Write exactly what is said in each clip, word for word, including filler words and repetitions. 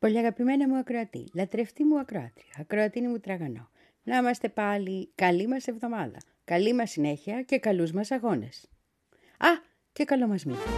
Πολύ αγαπημένα μου ακροατή, λατρευτή μου ακροάτρια, ακροατίνη μου τραγανό. Να είμαστε πάλι καλή μας εβδομάδα, καλή μας συνέχεια και καλούς μας αγώνες. Α, και καλό μας μήνα.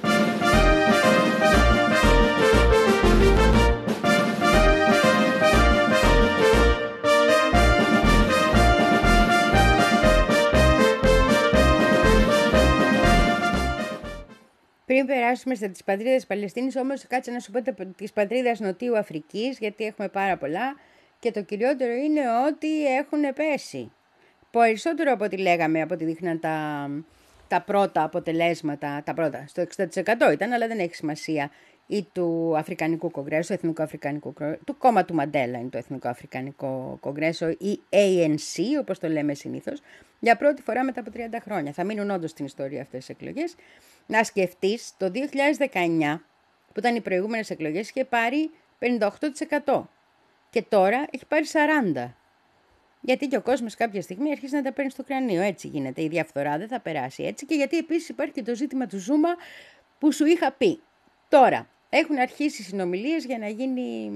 Πριν περάσουμε στις πατρίδες Παλαιστίνης, όμως κάτσε να σου πω της πατρίδας Νοτιού Αφρικής, γιατί έχουμε πάρα πολλά και το κυριότερο είναι ότι έχουν πέσει. Περισσότερο από ό,τι λέγαμε, από ό,τι δείχναν τα, τα πρώτα αποτελέσματα, τα πρώτα, στο εξήντα τοις εκατό ήταν, αλλά δεν έχει σημασία, ή του Αφρικανικού Κογκρέσου, Εθνικού Αφρικανικού Κογκρέσου, του κόμμα του Μαντέλα είναι το Εθνικό Αφρικανικό Κογκρέσο, ή έι εν σι, όπως το λέμε συνήθως, για πρώτη φορά μετά από τριάντα χρόνια. Θα μείνουν όντως στην ιστορία αυτές τις εκλογές. Να σκεφτείς, το δύο χιλιάδες δεκαεννιά, που ήταν οι προηγούμενες εκλογές, είχε πάρει πενήντα οκτώ τοις εκατό και τώρα έχει πάρει σαράντα τοις εκατό. Γιατί και ο κόσμος κάποια στιγμή αρχίζει να τα παίρνει στο κρανίο. Έτσι γίνεται. Η διαφθορά δεν θα περάσει έτσι. Και γιατί επίσης υπάρχει και το ζήτημα του Ζούμα που σου είχα πει. Τώρα έχουν αρχίσει συνομιλίες για να γίνει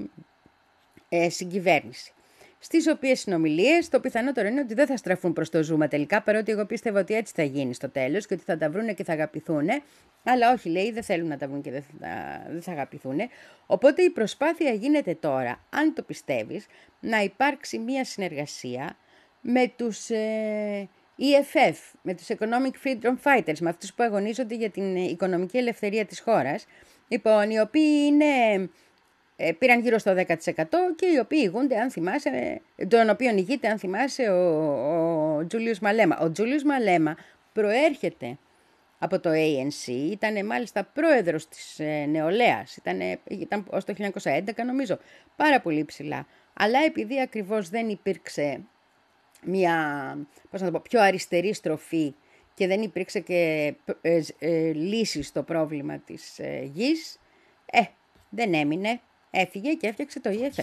ε, συγκυβέρνηση. Στις οποίες συνομιλίες το πιθανότερο είναι ότι δεν θα στραφούν προς το Ζούμα τελικά, παρότι εγώ πίστευα ότι έτσι θα γίνει στο τέλος και ότι θα τα βρούνε και θα αγαπηθούνε. Αλλά όχι, λέει, δεν θέλουν να τα βρουν και δεν θα, δεν θα αγαπηθούνε. Οπότε η προσπάθεια γίνεται τώρα, αν το πιστεύεις, να υπάρξει μια συνεργασία με τους ε, ι εφ εφ, με τους Economic Freedom Fighters, με αυτούς που αγωνίζονται για την οικονομική ελευθερία της χώρας, λοιπόν, οι οποίοι είναι... πήραν γύρω στο δέκα τοις εκατό και οι οποίοι ηγούνται, αν θυμάσαι, τον οποίον ηγείται, αν θυμάσαι, ο, ο Τζούλιος Μαλέμα. Ο Τζούλιος Μαλέμα προέρχεται από το έι εν σι, ήταν μάλιστα πρόεδρος της ε, νεολαίας, ήταν, ήταν ως το χίλια εννιακόσια έντεκα νομίζω, πάρα πολύ ψηλά. Αλλά επειδή ακριβώς δεν υπήρξε μια, πώς να το πω, πιο αριστερή στροφή και δεν υπήρξε και ε, ε, λύση στο πρόβλημα της ε, γης, ε, δεν έμεινε. Έφυγε και έφτιαξε το ι εφ εφ.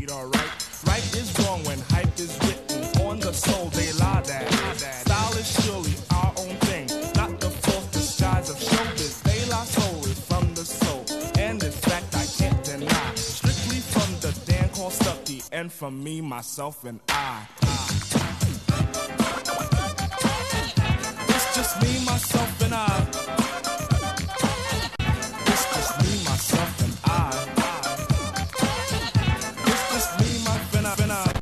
And from me, myself, and I. It's just me, myself, and I. It's just me, myself, and I. It's just me, my friend, and I.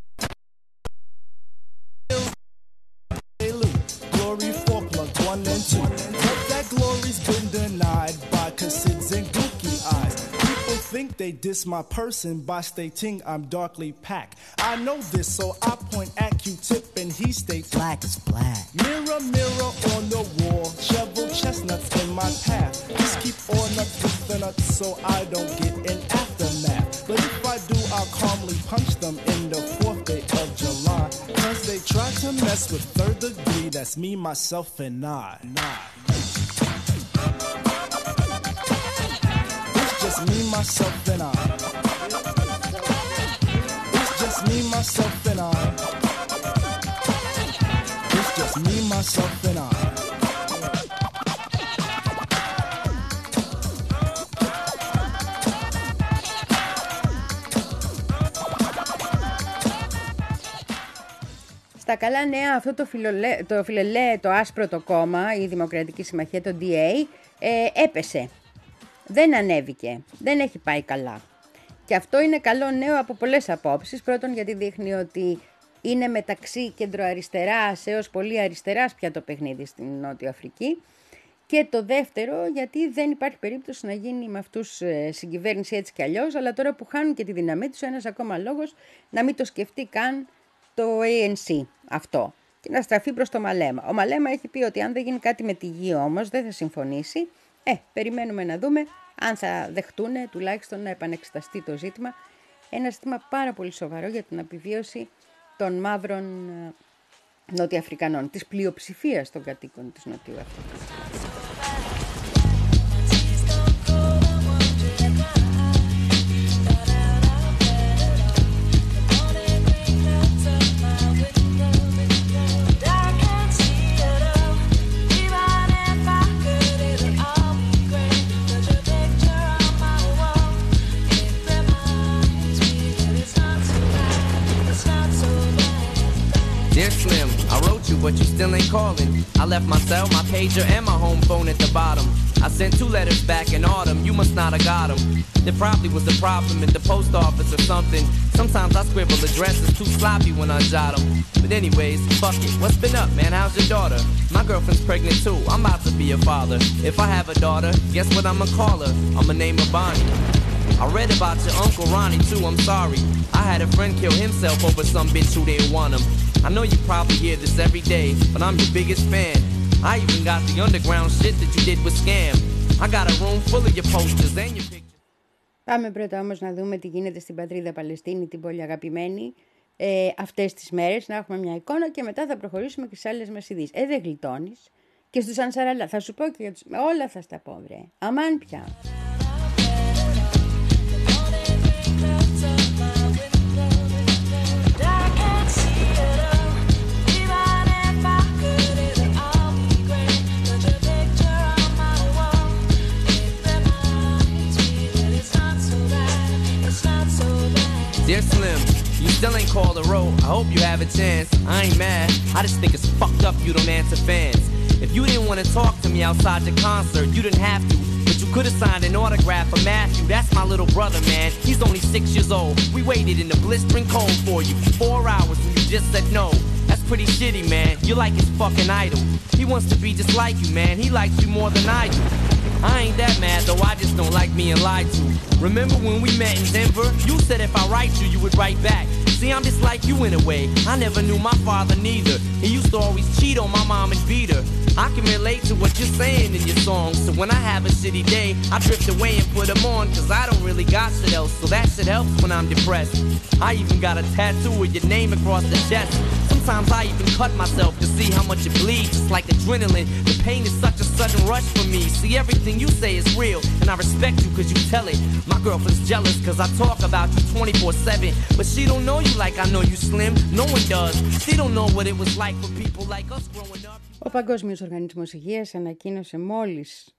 Glory for plug one and two. But that glory's been denied by Cassids and Gookie eyes. Think they diss my person by stating I'm darkly packed. I know this, so I point at Q-tip and he states black is black. Mirror, mirror on the wall, shovel chestnuts in my path. Just keep all nuts with the nuts so I don't get an aftermath. But if I do, I'll calmly punch them in the fourth day of July. Cause they try to mess with third degree, that's me, myself, and I. Nah. Me, myself, and I. It's just me, myself, and I. It's just me, myself, and I. Στα καλά νέα, αυτό το, φιλολέ, το φιλελέ, το άσπρο το κόμμα, η Δημοκρατική Συμμαχία, το ντι έι, ε, έπεσε. Δεν ανέβηκε, δεν έχει πάει καλά. Και αυτό είναι καλό νέο από πολλές απόψεις. Πρώτον, γιατί δείχνει ότι είναι μεταξύ κεντροαριστεράς έως πολύ αριστεράς πια το παιχνίδι στην Νότια Αφρική. Και το δεύτερο, γιατί δεν υπάρχει περίπτωση να γίνει με αυτούς συγκυβέρνηση έτσι κι αλλιώς, αλλά τώρα που χάνουν και τη δύναμή τους, ένας ακόμα λόγος να μην το σκεφτεί καν το έι εν σι αυτό και να στραφεί προς το Μαλέμα. Ο Μαλέμα έχει πει ότι αν δεν γίνει κάτι με τη γη όμως δεν θα συμφωνήσει. Ε, περιμένουμε να δούμε αν θα δεχτούν τουλάχιστον να επανεξεταστεί το ζήτημα. Ένα ζήτημα πάρα πολύ σοβαρό για την επιβίωση των μαύρων Νοτιοαφρικανών, της πλειοψηφίας των κατοίκων της Νοτιού Αφρικής. but you still ain't calling. I left my cell, my pager, and my home phone at the bottom. I sent two letters back in autumn, you must not have got them. There probably was a problem at the post office or something. Sometimes I scribble addresses too sloppy when I jot them. But anyways, fuck it, what's been up, man? How's your daughter? My girlfriend's pregnant too, I'm about to be a father. If I have a daughter, guess what I'ma call her? I'ma name her Bonnie. I read about your Uncle Ronnie too, I'm sorry. I had a friend kill himself over some bitch who didn't want him. I know you probably hear this every day, but I'm your biggest fan. I even got the underground shit that you did with Scam. I got a room full of your posters and your pictures. Πάμε πρώτα όμως να δούμε τι γίνεται στην πατρίδα Παλαιστίνη, την πολύ αγαπημένη, ε, αυτές τις μέρες, να έχουμε μια εικόνα και μετά θα προχωρήσουμε και στις άλλες μας ειδήσεις. Ε, δεν γλιτώνεις. Και στους Ανσαραλά, θα σου πω και για τους... όλα θα στα πω, βρε. Αμάν πια. Dear Slim, you still ain't called a road. I hope you have a chance. I ain't mad. I just think it's fucked up you don't answer fans. If you didn't want to talk to me outside the concert, you didn't have to. But you could have signed an autograph for Matthew. That's my little brother, man. He's only six years old. We waited in the blistering cold for you for four hours and you just said no. That's pretty shitty, man. You're like his fucking idol. He wants to be just like you, man. He likes you more than I do. I ain't that mad, though I just don't like being lied to. Remember when we met in Denver? You said if I write you, you would write back. See, I'm just like you in a way. I never knew my father neither. He used to always cheat on my mom and beat her. I can relate to what you're saying in your songs. So when I have a shitty day, I drift away and put them on. Cause I don't really got shit else. So that shit helps when I'm depressed. I even got a tattoo with your name across the chest. Sometimes I even cut myself to see how much it bleeds. It's like adrenaline. The pain is such a sudden rush for me. See, everything you say is real. And I respect you cause you tell it. My girlfriend's jealous cause I talk about you twenty-four seven. But she don't know you like I know you, Slim. No one does. She don't know what it was like for people like us growing up. Ο Παγκόσμιος Οργανισμός Υγείας ανακοίνωσε μόλις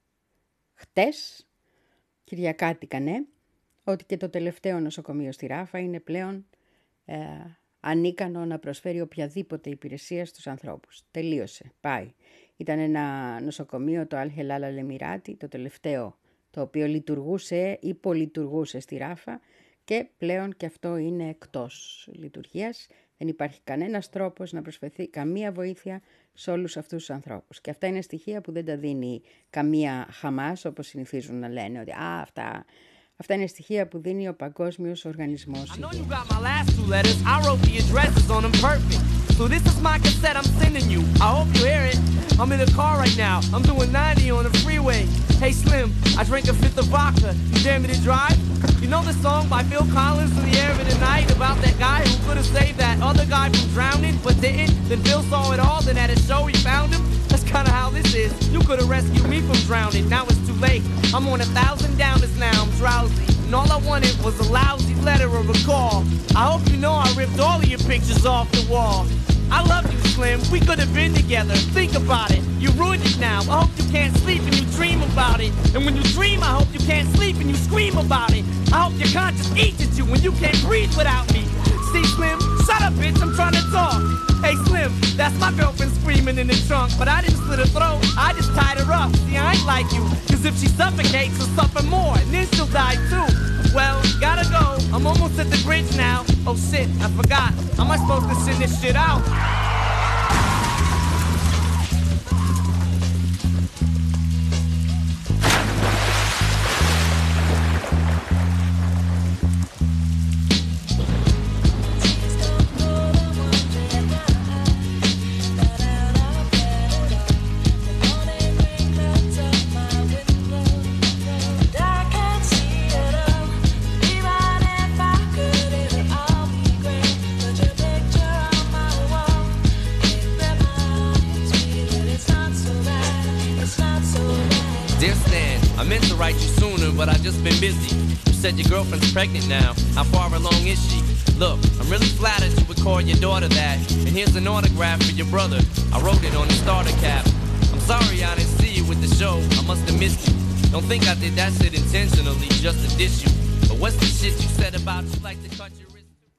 χτες, Κυριακάτικα ναι, ότι και το τελευταίο νοσοκομείο στη Ράφα είναι πλέον ε, ανίκανο να προσφέρει οποιαδήποτε υπηρεσία στους ανθρώπους. Τελείωσε, πάει. Ήταν ένα νοσοκομείο, το Αλ-Χελάλ Αλ-Εμιράτη, το τελευταίο, το οποίο λειτουργούσε ή πολυλειτουργούσε στη Ράφα και πλέον και αυτό είναι εκτός λειτουργίας. Δεν υπάρχει κανένας τρόπος να προσφερθεί καμία βοήθεια σε όλους αυτούς τους ανθρώπους. Και αυτά είναι στοιχεία που δεν τα δίνει καμία Χαμάς, όπως συνηθίζουν να λένε, ότι α, αυτά... Αυτά είναι στοιχεία που δίνει ο Παγκόσμιος Οργανισμός Υγείας. So this is my cassette I'm sending you. I hope you hear it. I'm in the car right now. I'm doing ninety on the freeway. Hey Slim, I drank a fifth of vodka. You dare me to drive? You know the song by Phil Collins, In the Air of the Night, about that guy who could have saved that other guy from drowning but didn't? Then Phil saw it all, then at a show he found him. That's kind of how this is. You could have rescued me from drowning. Now it's too late. I'm on a thousand downers now. I'm drowsy. And all I wanted was a lousy letter or a call. I hope you know I ripped all of your pictures off the wall. I love you, Slim. We could have been together. Think about it. You ruined it now. I hope you can't sleep and you dream about it. And when you dream, I hope you can't sleep and you scream about it. I hope your conscience eats at you when you can't breathe without me. See, Slim? Shut up, bitch. I'm trying to talk. Hey, Slim, that's my girlfriend screaming in the trunk. But I didn't slit her throat. I just tied her up. See, I ain't like you. Cause if she suffocates, she'll suffer more. And then she'll die too. Well, gotta go. I'm almost at the bridge now. Oh shit, I forgot. Am I supposed to send this shit out? But I've just been busy. You said your girlfriend's pregnant now. How far along is she? Look, I'm really flattered you would call your daughter that. And here's an autograph for your brother. I wrote it on the starter cap. I'm sorry I didn't see you with the show. I must have missed you. Don't think I did that shit intentionally just to diss you. But what's the shit you said about you like to cut your wrist?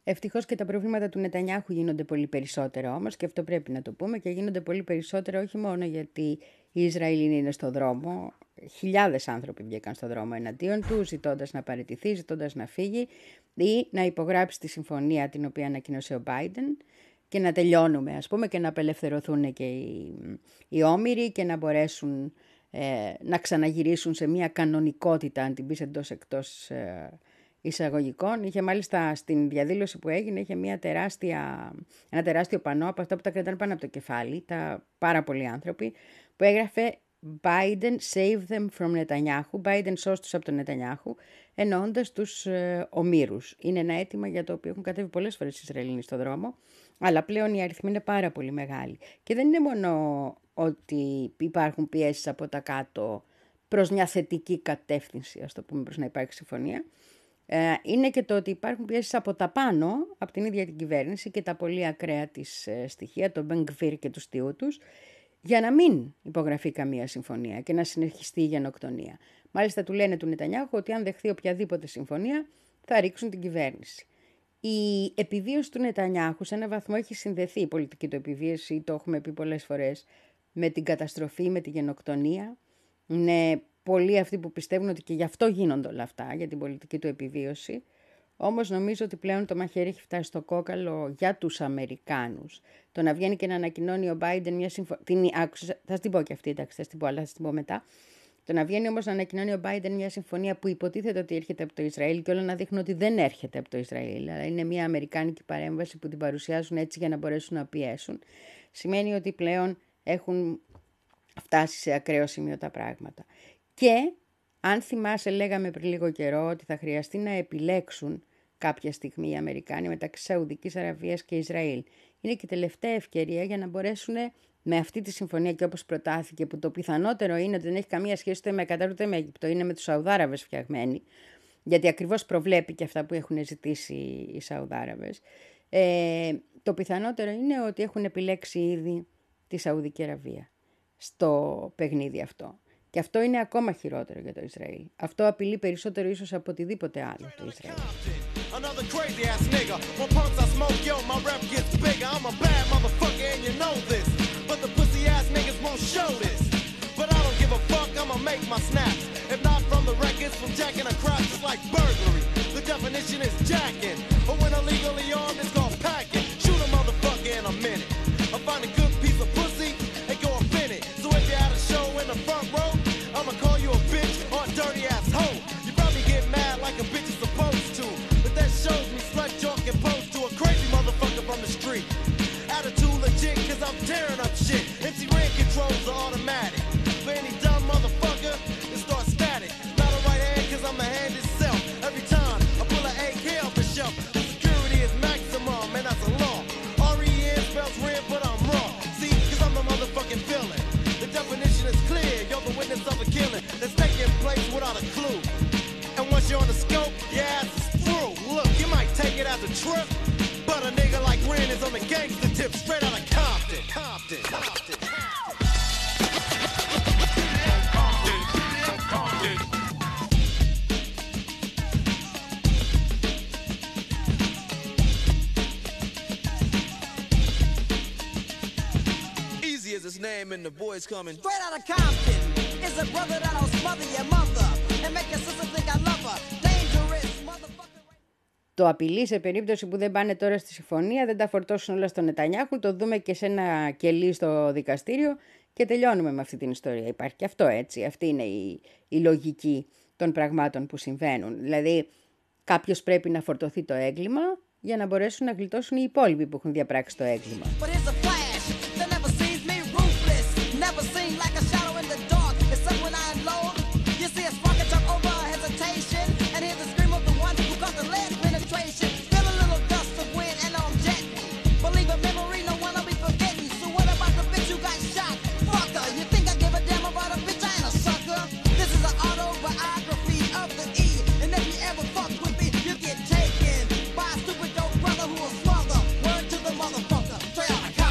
Ευτυχώς και τα προβλήματα του Νετανιάχου γίνονται πολύ περισσότερα όμως, και αυτό πρέπει να το πούμε, και γίνονται πολύ περισσότερα όχι μόνο γιατί οι Ισραηλοί είναι στο δρόμο. Χιλιάδες άνθρωποι βγήκαν στο δρόμο εναντίον του, ζητώντας να παραιτηθεί, ζητώντας να φύγει ή να υπογράψει τη συμφωνία την οποία ανακοίνωσε ο Biden και να τελειώνουμε, ας πούμε, και να απελευθερωθούν και οι, οι όμηροι και να μπορέσουν ε, να ξαναγυρίσουν σε μια κανονικότητα, αν την πεις εντός εκτός ε, εισαγωγικών. Είχε μάλιστα στην διαδήλωση που έγινε, είχε μια τεράστια, ένα τεράστιο πανό από αυτά που τα κρατάνε πάνω από το κεφάλι, τα πάρα πολλοί άνθρωποι, που έγραφε Biden save them from Netanyahu, Biden σώσ' τους από τον Νετανιάχου, εννοώντας τους ε, ομήρους. Είναι ένα αίτημα για το οποίο έχουν κατέβει πολλές φορές οι Ισραηλοί στο δρόμο, αλλά πλέον οι αριθμοί είναι πάρα πολύ μεγάλοι. Και δεν είναι μόνο ότι υπάρχουν πιέσεις από τα κάτω προς μια θετική κατεύθυνση, ας το πούμε, προς να υπάρξει συμφωνία. Ε, είναι και το ότι υπάρχουν πιέσεις από τα πάνω, από την ίδια την κυβέρνηση και τα πολύ ακραία της ε, στοιχεία, τον Ben Gvir και τους θειού τους, για να μην υπογραφεί καμία συμφωνία και να συνεχιστεί η γενοκτονία. Μάλιστα του λένε του Νετανιάχου ότι αν δεχθεί οποιαδήποτε συμφωνία θα ρίξουν την κυβέρνηση. Η επιβίωση του Νετανιάχου σε έναν βαθμό έχει συνδεθεί, η πολιτική του επιβίωση, το έχουμε πει πολλές φορές, με την καταστροφή, με τη γενοκτονία. Είναι πολλοί αυτοί που πιστεύουν ότι και γι' αυτό γίνονται όλα αυτά, για την πολιτική του επιβίωση. Όμως νομίζω ότι πλέον το μαχαίρι έχει φτάσει στο κόκαλο για τους Αμερικάνους. Το να βγαίνει και να ανακοινώνει ο Biden μια συμφωνία. Άκουσα, θα την πω και αυτή, εντάξει, θα την πω, αλλά θα την πω μετά. Το να βγαίνει όμως να ανακοινώνει ο Biden μια συμφωνία που υποτίθεται ότι έρχεται από το Ισραήλ και όλα να δείχνουν ότι δεν έρχεται από το Ισραήλ, αλλά είναι μια αμερικάνικη παρέμβαση που την παρουσιάζουν έτσι για να μπορέσουν να πιέσουν, σημαίνει ότι πλέον έχουν φτάσει σε ακραίο σημείο τα πράγματα. Και αν θυμάσαι, λέγαμε πριν λίγο καιρό ότι θα χρειαστεί να επιλέξουν κάποια στιγμή οι Αμερικάνοι μεταξύ Σαουδικής Αραβίας και Ισραήλ. Είναι και η τελευταία ευκαιρία για να μπορέσουν με αυτή τη συμφωνία και όπως προτάθηκε, που το πιθανότερο είναι ότι δεν έχει καμία σχέση ούτε με Κατάρ ούτε με Αίγυπτο, είναι με τους Σαουδάραβες φτιαγμένη, γιατί ακριβώς προβλέπει και αυτά που έχουν ζητήσει οι Σαουδάραβες. Ε, το πιθανότερο είναι ότι έχουν επιλέξει ήδη τη Σαουδική Αραβία στο παιχνίδι αυτό. Και αυτό είναι ακόμα χειρότερο για το Ισραήλ. Αυτό απειλεί περισσότερο ίσως από οτιδήποτε άλλο το Ισραήλ. Another crazy ass nigga. When punks I smoke, yo, my rep gets bigger. I'm a bad motherfucker and you know this. But the pussy ass niggas won't show this. But I don't give a fuck, I'ma make my snaps. If not from the records, from jacking a crotch, it's like burglary. The definition is jacking. But when illegally armed, it's called packing. Shoot a motherfucker in a minute. I find a good piece of pussy and go up in it. So if you had a show in the front row, I'ma call you a bitch or a dirty ass hoe. You probably get mad like a bitch is supposed to. That shows me slut jock and pose to a crazy motherfucker from the street. Attitude legit, cause I'm tearing up shit. M C Ren controls are automatic. For any dumb motherfucker, it starts static. Not a right hand, cause I'm the hand itself. Every time I pull an A K off the shelf, the security is maximum, and that's a law. R E N spells red, but I'm raw. See, cause I'm the motherfucking villain. The definition is clear, you're the witness of a killing that's taking place without a clue. And once you're on the scope, your ass is through. Look, you might take it as a trip, but a nigga like Ren is on the gangster tip, straight out of Compton. Compton. Compton. Easy as his name and the boys coming. Straight out of Compton is a brother that'll smother your mother and make your sister think I love her. Dangerous motherfucker. Το απειλεί σε περίπτωση που δεν πάνε τώρα στη συμφωνία, δεν τα φορτώσουν όλα στον Νετανιάχου, το δούμε και σε ένα κελί στο δικαστήριο και τελειώνουμε με αυτή την ιστορία. Υπάρχει και αυτό, έτσι. Αυτή είναι η, η λογική των πραγμάτων που συμβαίνουν. Δηλαδή κάποιος πρέπει να φορτωθεί το έγκλημα για να μπορέσουν να γλιτώσουν οι υπόλοιποι που έχουν διαπράξει το έγκλημα. Straight out of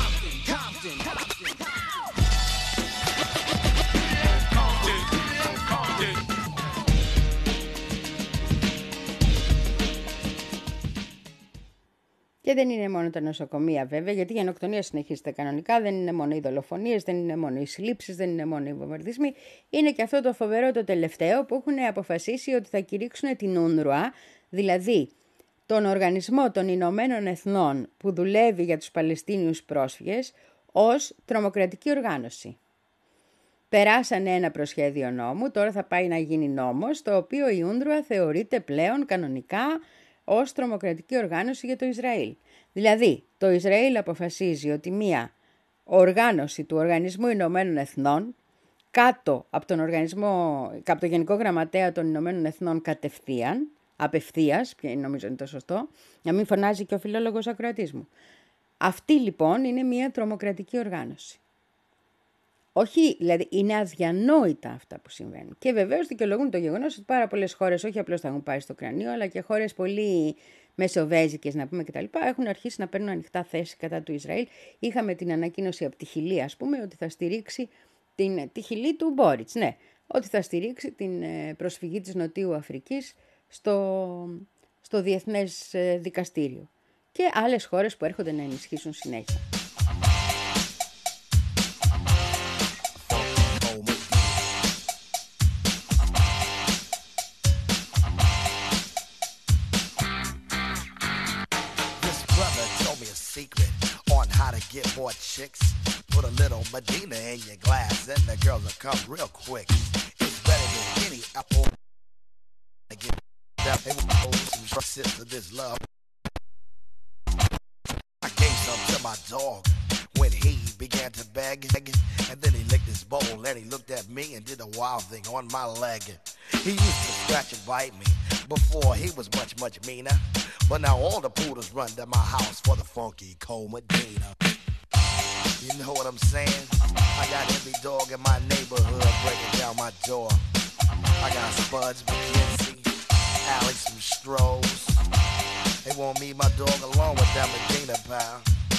Και δεν είναι μόνο τα νοσοκομεία βέβαια, γιατί η γενοκτονία συνεχίζεται κανονικά, δεν είναι μόνο οι δολοφονίες, δεν είναι μόνο οι συλλήψεις, δεν είναι μόνο οι βομβαρδισμοί. Είναι και αυτό το φοβερό το τελευταίο που έχουν αποφασίσει ότι θα κηρύξουν την Ούνρουα, δηλαδή τον Οργανισμό των Ηνωμένων Εθνών που δουλεύει για τους Παλαιστίνιους πρόσφυγες, ως τρομοκρατική οργάνωση. Περάσανε ένα προσχέδιο νόμου, τώρα θα πάει να γίνει νόμος, το οποίο η Ούνρουα θεωρείται πλέον κανονικά ως τρομοκρατική οργάνωση για το Ισραήλ. Δηλαδή, το Ισραήλ αποφασίζει ότι μία οργάνωση του Οργανισμού Ηνωμένων Εθνών, κάτω από τον, οργανισμό, από το Γενικό Γραμματέα των Ηνωμένων Εθνών κατευθείαν, απευθείας, ποια νομίζω είναι το σωστό, να μην φωνάζει και ο φιλόλογος ακροατής μου. Αυτή λοιπόν είναι μία τρομοκρατική οργάνωση. Όχι, δηλαδή είναι αδιανόητα αυτά που συμβαίνουν. Και βεβαίως δικαιολογούν το γεγονός ότι πάρα πολλές χώρες, όχι απλώς θα έχουν πάει στο κρανίο, αλλά και χώρες πολύ μεσοβέζικες, να πούμε κτλ., έχουν αρχίσει να παίρνουν ανοιχτά θέση κατά του Ισραήλ. Είχαμε την ανακοίνωση από τη Χιλή, ας πούμε, ότι θα στηρίξει την, τη Χιλή του Μπόριτς, ναι, ότι θα στηρίξει την προσφυγή της Νοτιού Αφρικής στο, στο Διεθνές Δικαστήριο. Και άλλες χώρες που έρχονται να ενισχύσουν συνέχεια. Get more chicks, put a little Medina in your glass, and the girls will come real quick. It's better than any apple. I get down, they will hold some trust to this love. I gave some to my dog when he began to beg, and then he licked his bowl, and he looked at me and did a wild thing on my leg. He used to scratch and bite me before he was much, much meaner. But now all the poodles run to my house for the funky cold Medina. You know what I'm saying? I got every dog in my neighborhood breaking down my door. I got Spuds, McKenzie, Alex, and Strohs. They want me, my dog, along with that Medina pal.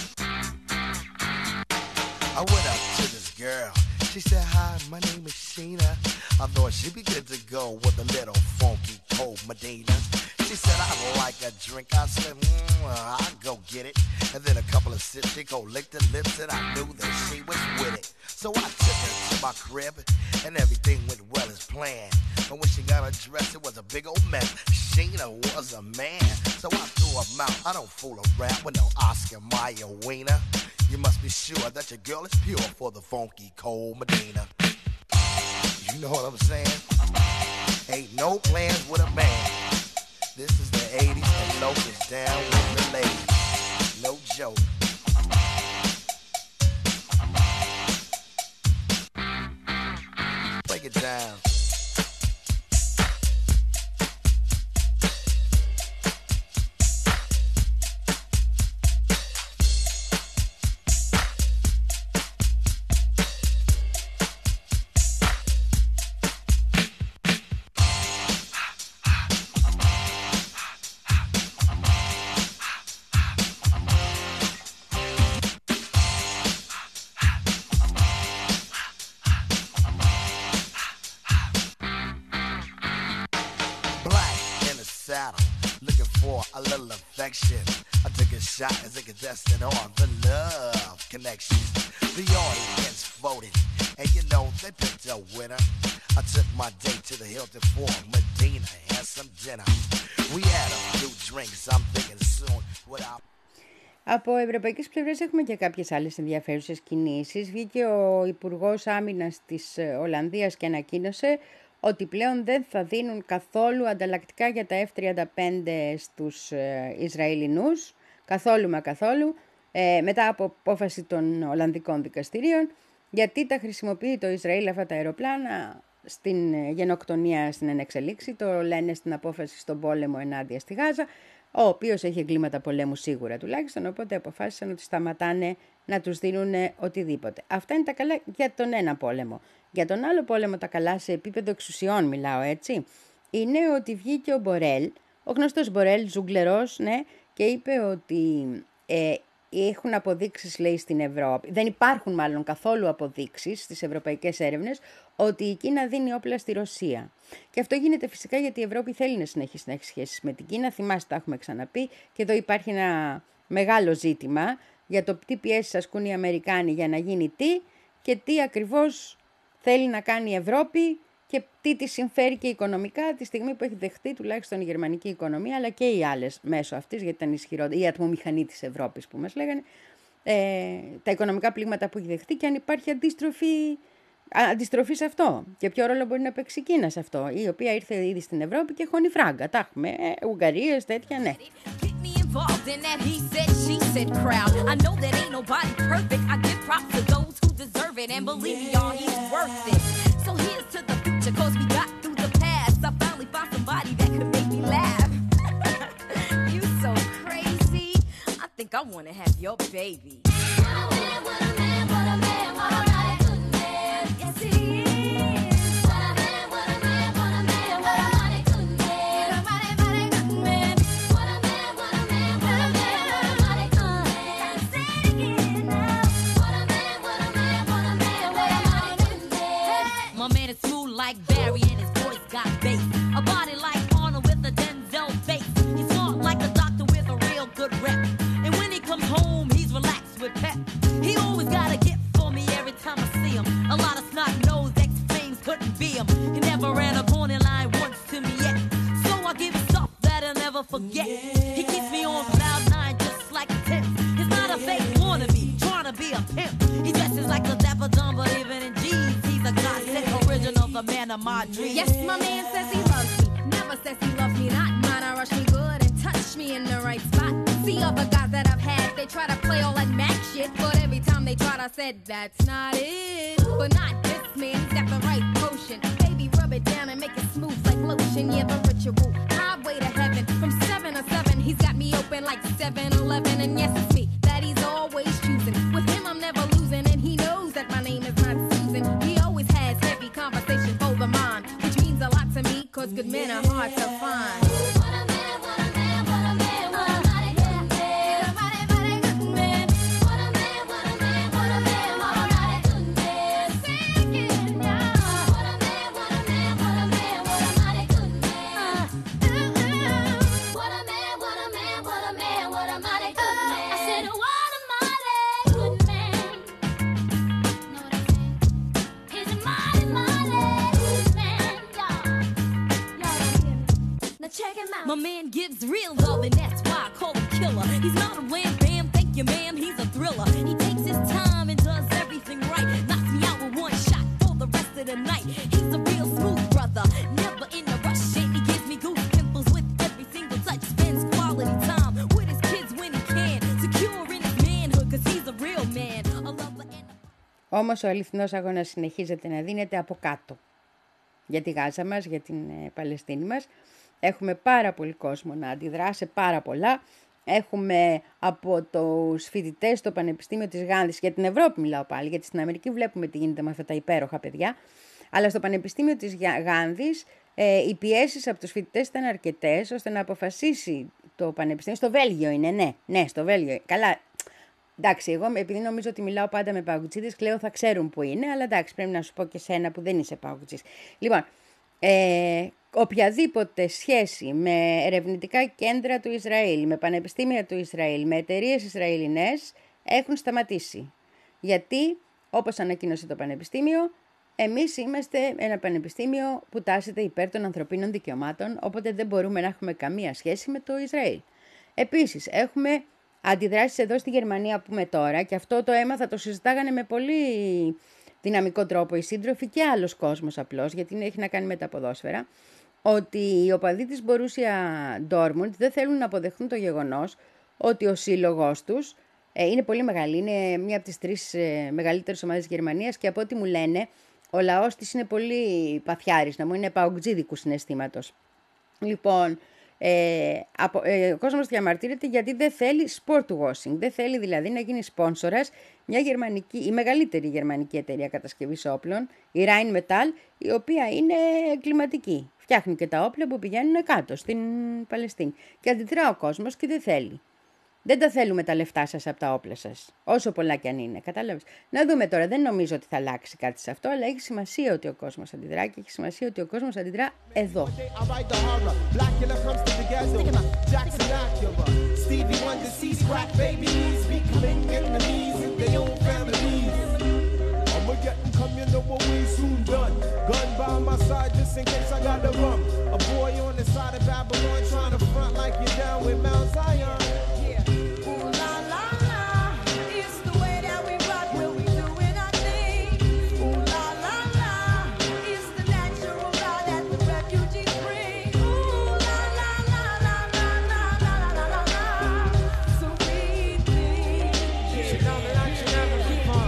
I went up to this girl. She said, hi, my name is Sheena. I thought she'd be good to go with a little funky cold Medina. She said, I'd like a drink. I said, mm, well, I'll go get it. And then a couple of sips, she go lick the lips, and I knew that she was with it. So I took her to my crib, and everything went well as planned. And when she got her dress, it was a big old mess. Sheena was a man, so I threw her mouth. I don't fool around with no Oscar Mayer wiener. You must be sure that your girl is pure for the funky cold Medina. You know what I'm saying? Ain't no plans with a man. This is the eighties and Locust down with the ladies. No joke. Break it down. I took a shot as a contestant on the Love Connection. The audience voted, and you know they picked a winner. I took my date to the Hilton for Medina and some dinner. We had a few drinks, I'm thinking soon without... Από ευρωπαϊκές πλευρές έχουμε και κάποιες άλλες ενδιαφέρουσες κινήσεις. Βγήκε ο Υπουργός Άμυνας της Ολλανδίας και ανακοίνωσε ότι πλέον δεν θα δίνουν καθόλου ανταλλακτικά για τα εφ τριάντα πέντε στους ε, Ισραηλινούς, καθόλου μα καθόλου, ε, μετά από απόφαση των Ολλανδικών δικαστηρίων, γιατί τα χρησιμοποιεί το Ισραήλ αυτά τα αεροπλάνα στην γενοκτονία στην ενεξελίξη, το λένε στην απόφαση στον πόλεμο ενάντια στη Γάζα, ο οποίος έχει εγκλήματα πολέμου σίγουρα τουλάχιστον, οπότε αποφάσισαν ότι σταματάνε να τους δίνουν οτιδήποτε. Αυτά είναι τα καλά για τον ένα πόλεμο. Για τον άλλο πόλεμο τα καλά σε επίπεδο εξουσιών μιλάω, έτσι. Είναι ότι βγήκε ο Μπορέλ, ο γνωστός Μπορέλ, ζουγκλερός, ναι, και είπε ότι ε, έχουν αποδείξεις, λέει, στην Ευρώπη. Δεν υπάρχουν μάλλον καθόλου αποδείξεις στις ευρωπαϊκές έρευνες ότι η Κίνα δίνει όπλα στη Ρωσία. Και αυτό γίνεται φυσικά γιατί η Ευρώπη θέλει να συνεχίσει να έχει σχέσεις με την Κίνα. Θυμάστε, τα έχουμε ξαναπεί. Και εδώ υπάρχει ένα μεγάλο ζήτημα για το τι πιέσεις ασκούν οι Αμερικάνοι για να γίνει τι και τι ακριβώς θέλει να κάνει η Ευρώπη και τι τη συμφέρει και οικονομικά τη στιγμή που έχει δεχτεί τουλάχιστον η γερμανική οικονομία, αλλά και οι άλλες μέσω αυτής, γιατί ήταν ισχυρότερη, η ατμομηχανή της Ευρώπης που μας λέγανε, ε, τα οικονομικά πλήγματα που έχει δεχτεί και αν υπάρχει αντίστροφη, αντιστροφή σε αυτό. Και ποιο ρόλο μπορεί να παίξει η Κίνα σε αυτό, η οποία ήρθε ήδη στην Ευρώπη και χώνει φράγκα. Τα έχουμε, ε, Ουγγαρίες, τέτοια, ναι. Involved in that he said, she said crowd. I know that ain't nobody perfect. I give props to those who deserve it. And believe me, y'all, he's worth it. So here's to the future, cause we got through the past. I finally found somebody that could make me laugh. You so crazy. I think I wanna have your baby. What a man, what a man, what a man, what a mighty good man. Yes, he is. What a man, what a man, what a man, what a mighty good man. What a mighty, mighty good man. What a man, what a man, what a man, what a mighty good man. Say it again now. What a man, what a man, what a man, what a mighty good man. My man is smooth like Barry and his voice got bass. A body like Arnold with a Denzel face. He's smart like a doctor with a real good rep. And when he comes home, he's relaxed with pep. He always got a gift for me every time I see him. A lot of snot-nosed ex-flames couldn't be him. He never ran a corner line once to me yet. So I give him stuff that I'll never forget. He keeps me on cloud nine just like a tip. He's not a fake wannabe, trying to be a pimp. He dresses like a dapper dumb, but even in jeans, he's a godsend original, the man of my dreams. Yes, my man says he loves me. Never says he loves me not. Mine, I rush me good and touch me in the right spot. See other guys that I've had, they try to play all that Mac shit, but every time they tried, I said, that's not it. But not this man, he's got the right potion. Baby, rub it down and make it smooth like lotion. Yeah, the ritual, highway to heaven. From seven to seven, he's got me open like seven eleven. And yes, it's me that he's always choosing. With him, I'm never losing, and he knows that my name is not Susan. He always has heavy conversation for the mind, which means a lot to me, cause good men are hard to find. What a man, what a man, what a man, what a mighty good man. What a mighty, mighty good man. What a man, what a man, what a man, what a mighty good man. Say it again now. What a man, what a man, what a man, what a mighty good man. What a man, what a man, what a man, what a mighty good man. I said, what a mighty good man. Know what I'm saying? He's a mighty, mighty good man, y'all. Y'all don't hear me. Now check him out. My man gives real love, and that's why I call him killer. He's not a wham bam, thank you ma'am, he's a thriller. He takes his time and does everything right. Knocks me out with one shot for the rest of the night. He's a real smooth brother, never in a rush. And he gives me goose pimples with every single touch. Spends quality time with his kids when he can. Secure in his manhood, cause he's a real man. A lover and a... Όμως ο αληθινός αγώνας συνεχίζεται να δίνεται από κάτω. Για τη Γάζα μας, για την ε, Παλαιστίνη μας. Έχουμε πάρα πολύ κόσμο να αντιδράσει, πάρα πολλά. Έχουμε από τους φοιτητές στο Πανεπιστήμιο της Γάνδης, για την Ευρώπη μιλάω πάλι, γιατί στην Αμερική βλέπουμε τι γίνεται με αυτά τα υπέροχα παιδιά. Αλλά στο Πανεπιστήμιο της Γάνδης ε, οι πιέσεις από τους φοιτητές ήταν αρκετές, ώστε να αποφασίσει το Πανεπιστήμιο. Στο Βέλγιο είναι, ναι, ναι, στο Βέλγιο. Καλά. Εντάξει, εγώ επειδή νομίζω ότι μιλάω πάντα με παγκουτσίδες, κλαίω θα ξέρουν που είναι, αλλά εντάξει, πρέπει να σου πω και σένα που δεν είσαι παγκουτσής. Λοιπόν, ε, οποιαδήποτε σχέση με ερευνητικά κέντρα του Ισραήλ, με πανεπιστήμια του Ισραήλ, με εταιρείες Ισραηλινές έχουν σταματήσει. Γιατί, όπως ανακοίνωσε το Πανεπιστήμιο, εμείς είμαστε ένα πανεπιστήμιο που τάσεται υπέρ των ανθρωπίνων δικαιωμάτων, οπότε δεν μπορούμε να έχουμε καμία σχέση με το Ισραήλ. Επίσης, έχουμε αντιδράσεις εδώ στη Γερμανία που πούμε τώρα, και αυτό το έμαθα, το συζητάγανε με πολύ δυναμικό τρόπο οι σύντροφοι και άλλος κόσμος απλώς, γιατί έχει να κάνει με τα ποδόσφαιρα, ότι οι οπαδοί της Μπορούσια Ντόρτμουντ δεν θέλουν να αποδεχθούν το γεγονός ότι ο σύλλογος τους ε, είναι πολύ μεγάλη, είναι μία από τις τρεις ε, μεγαλύτερες ομάδες της Γερμανίας και από ό,τι μου λένε ο λαός της είναι πολύ παθιάρης, να μου είναι παουτζίδικου συναισθήματος. Λοιπόν, ε, απο, ε, ο κόσμος διαμαρτύρεται γιατί δεν θέλει sport washing, δεν θέλει δηλαδή να γίνει σπόνσορας μια γερμανική, η μεγαλύτερη γερμανική εταιρεία κατασκευής όπλων, η Rheinmetall, η οποία είναι κλιματική. Φτιάχνει και τα όπλα που πηγαίνουν κάτω στην Παλαιστίνη. Και αντιδρά ο κόσμος και δεν θέλει. Δεν τα θέλουμε τα λεφτά σας από τα όπλα σας, όσο πολλά κι αν είναι, κατάλαβες. Να δούμε τώρα, δεν νομίζω ότι θα αλλάξει κάτι σε αυτό, αλλά έχει σημασία ότι ο κόσμος αντιδρά και έχει σημασία ότι ο κόσμος αντιδρά εδώ. You know what we soon done. Gun by my side just in case I got the rum. A boy on the side of Babylon trying to front like you're down with Mount Zion. Yeah. Ooh la la la, it's the way that we rock when we doing our thing. Ooh la la la, it's the natural law that the refugees bring. Ooh la la la la la la la la la la. So we think. You know that I should never be fun.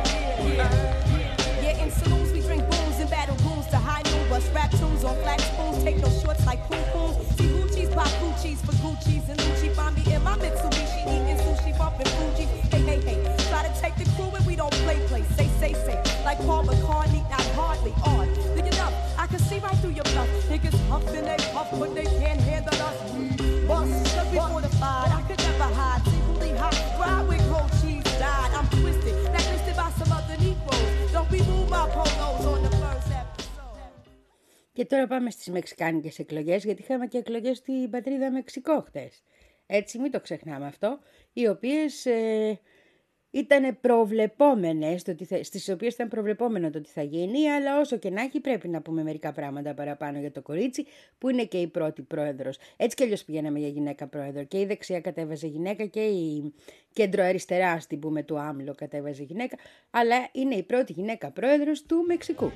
In saloons we drink booze and battle goons to high noon. Bust rap tunes on flat spoons. Take no shorts like poo poos. See Gucci's pop Gucci's for Gucci's and Lucci. Find me in my Mitsubishi eating sushi, bumping Fuji. Hey hey hey, try to take the crew and we don't play play. Say say say, like Paul McCartney, not hardly on. Look it up, I can see right through your bluff. Niggas huffing they puff, but they can't handle us. Bust, cause we fortified. I could never hide. Singly hot, ride with cold cheese died. I'm twisted, blacklisted by some other Negroes. Don't be moved my polos on the first episode. Και τώρα πάμε στις μεξικάνικες εκλογές, γιατί είχαμε και εκλογές στην πατρίδα Μεξικό χτες. Έτσι, μην το ξεχνάμε αυτό, οι οποίες ε, ήταν προβλεπόμενες, το θα, στις οποίες ήταν προβλεπόμενο το τι θα γίνει, αλλά όσο και να έχει πρέπει να πούμε μερικά πράγματα παραπάνω για το κορίτσι, που είναι και η πρώτη πρόεδρος. Έτσι κι αλλιώς πηγαίναμε για γυναίκα πρόεδρο, και η δεξιά κατέβαζε γυναίκα και η κέντρο-αριστερά, ας την πούμε, του Άμλο κατέβαζε γυναίκα, αλλά είναι η πρώτη γυναίκα πρόεδρος του Μεξικού.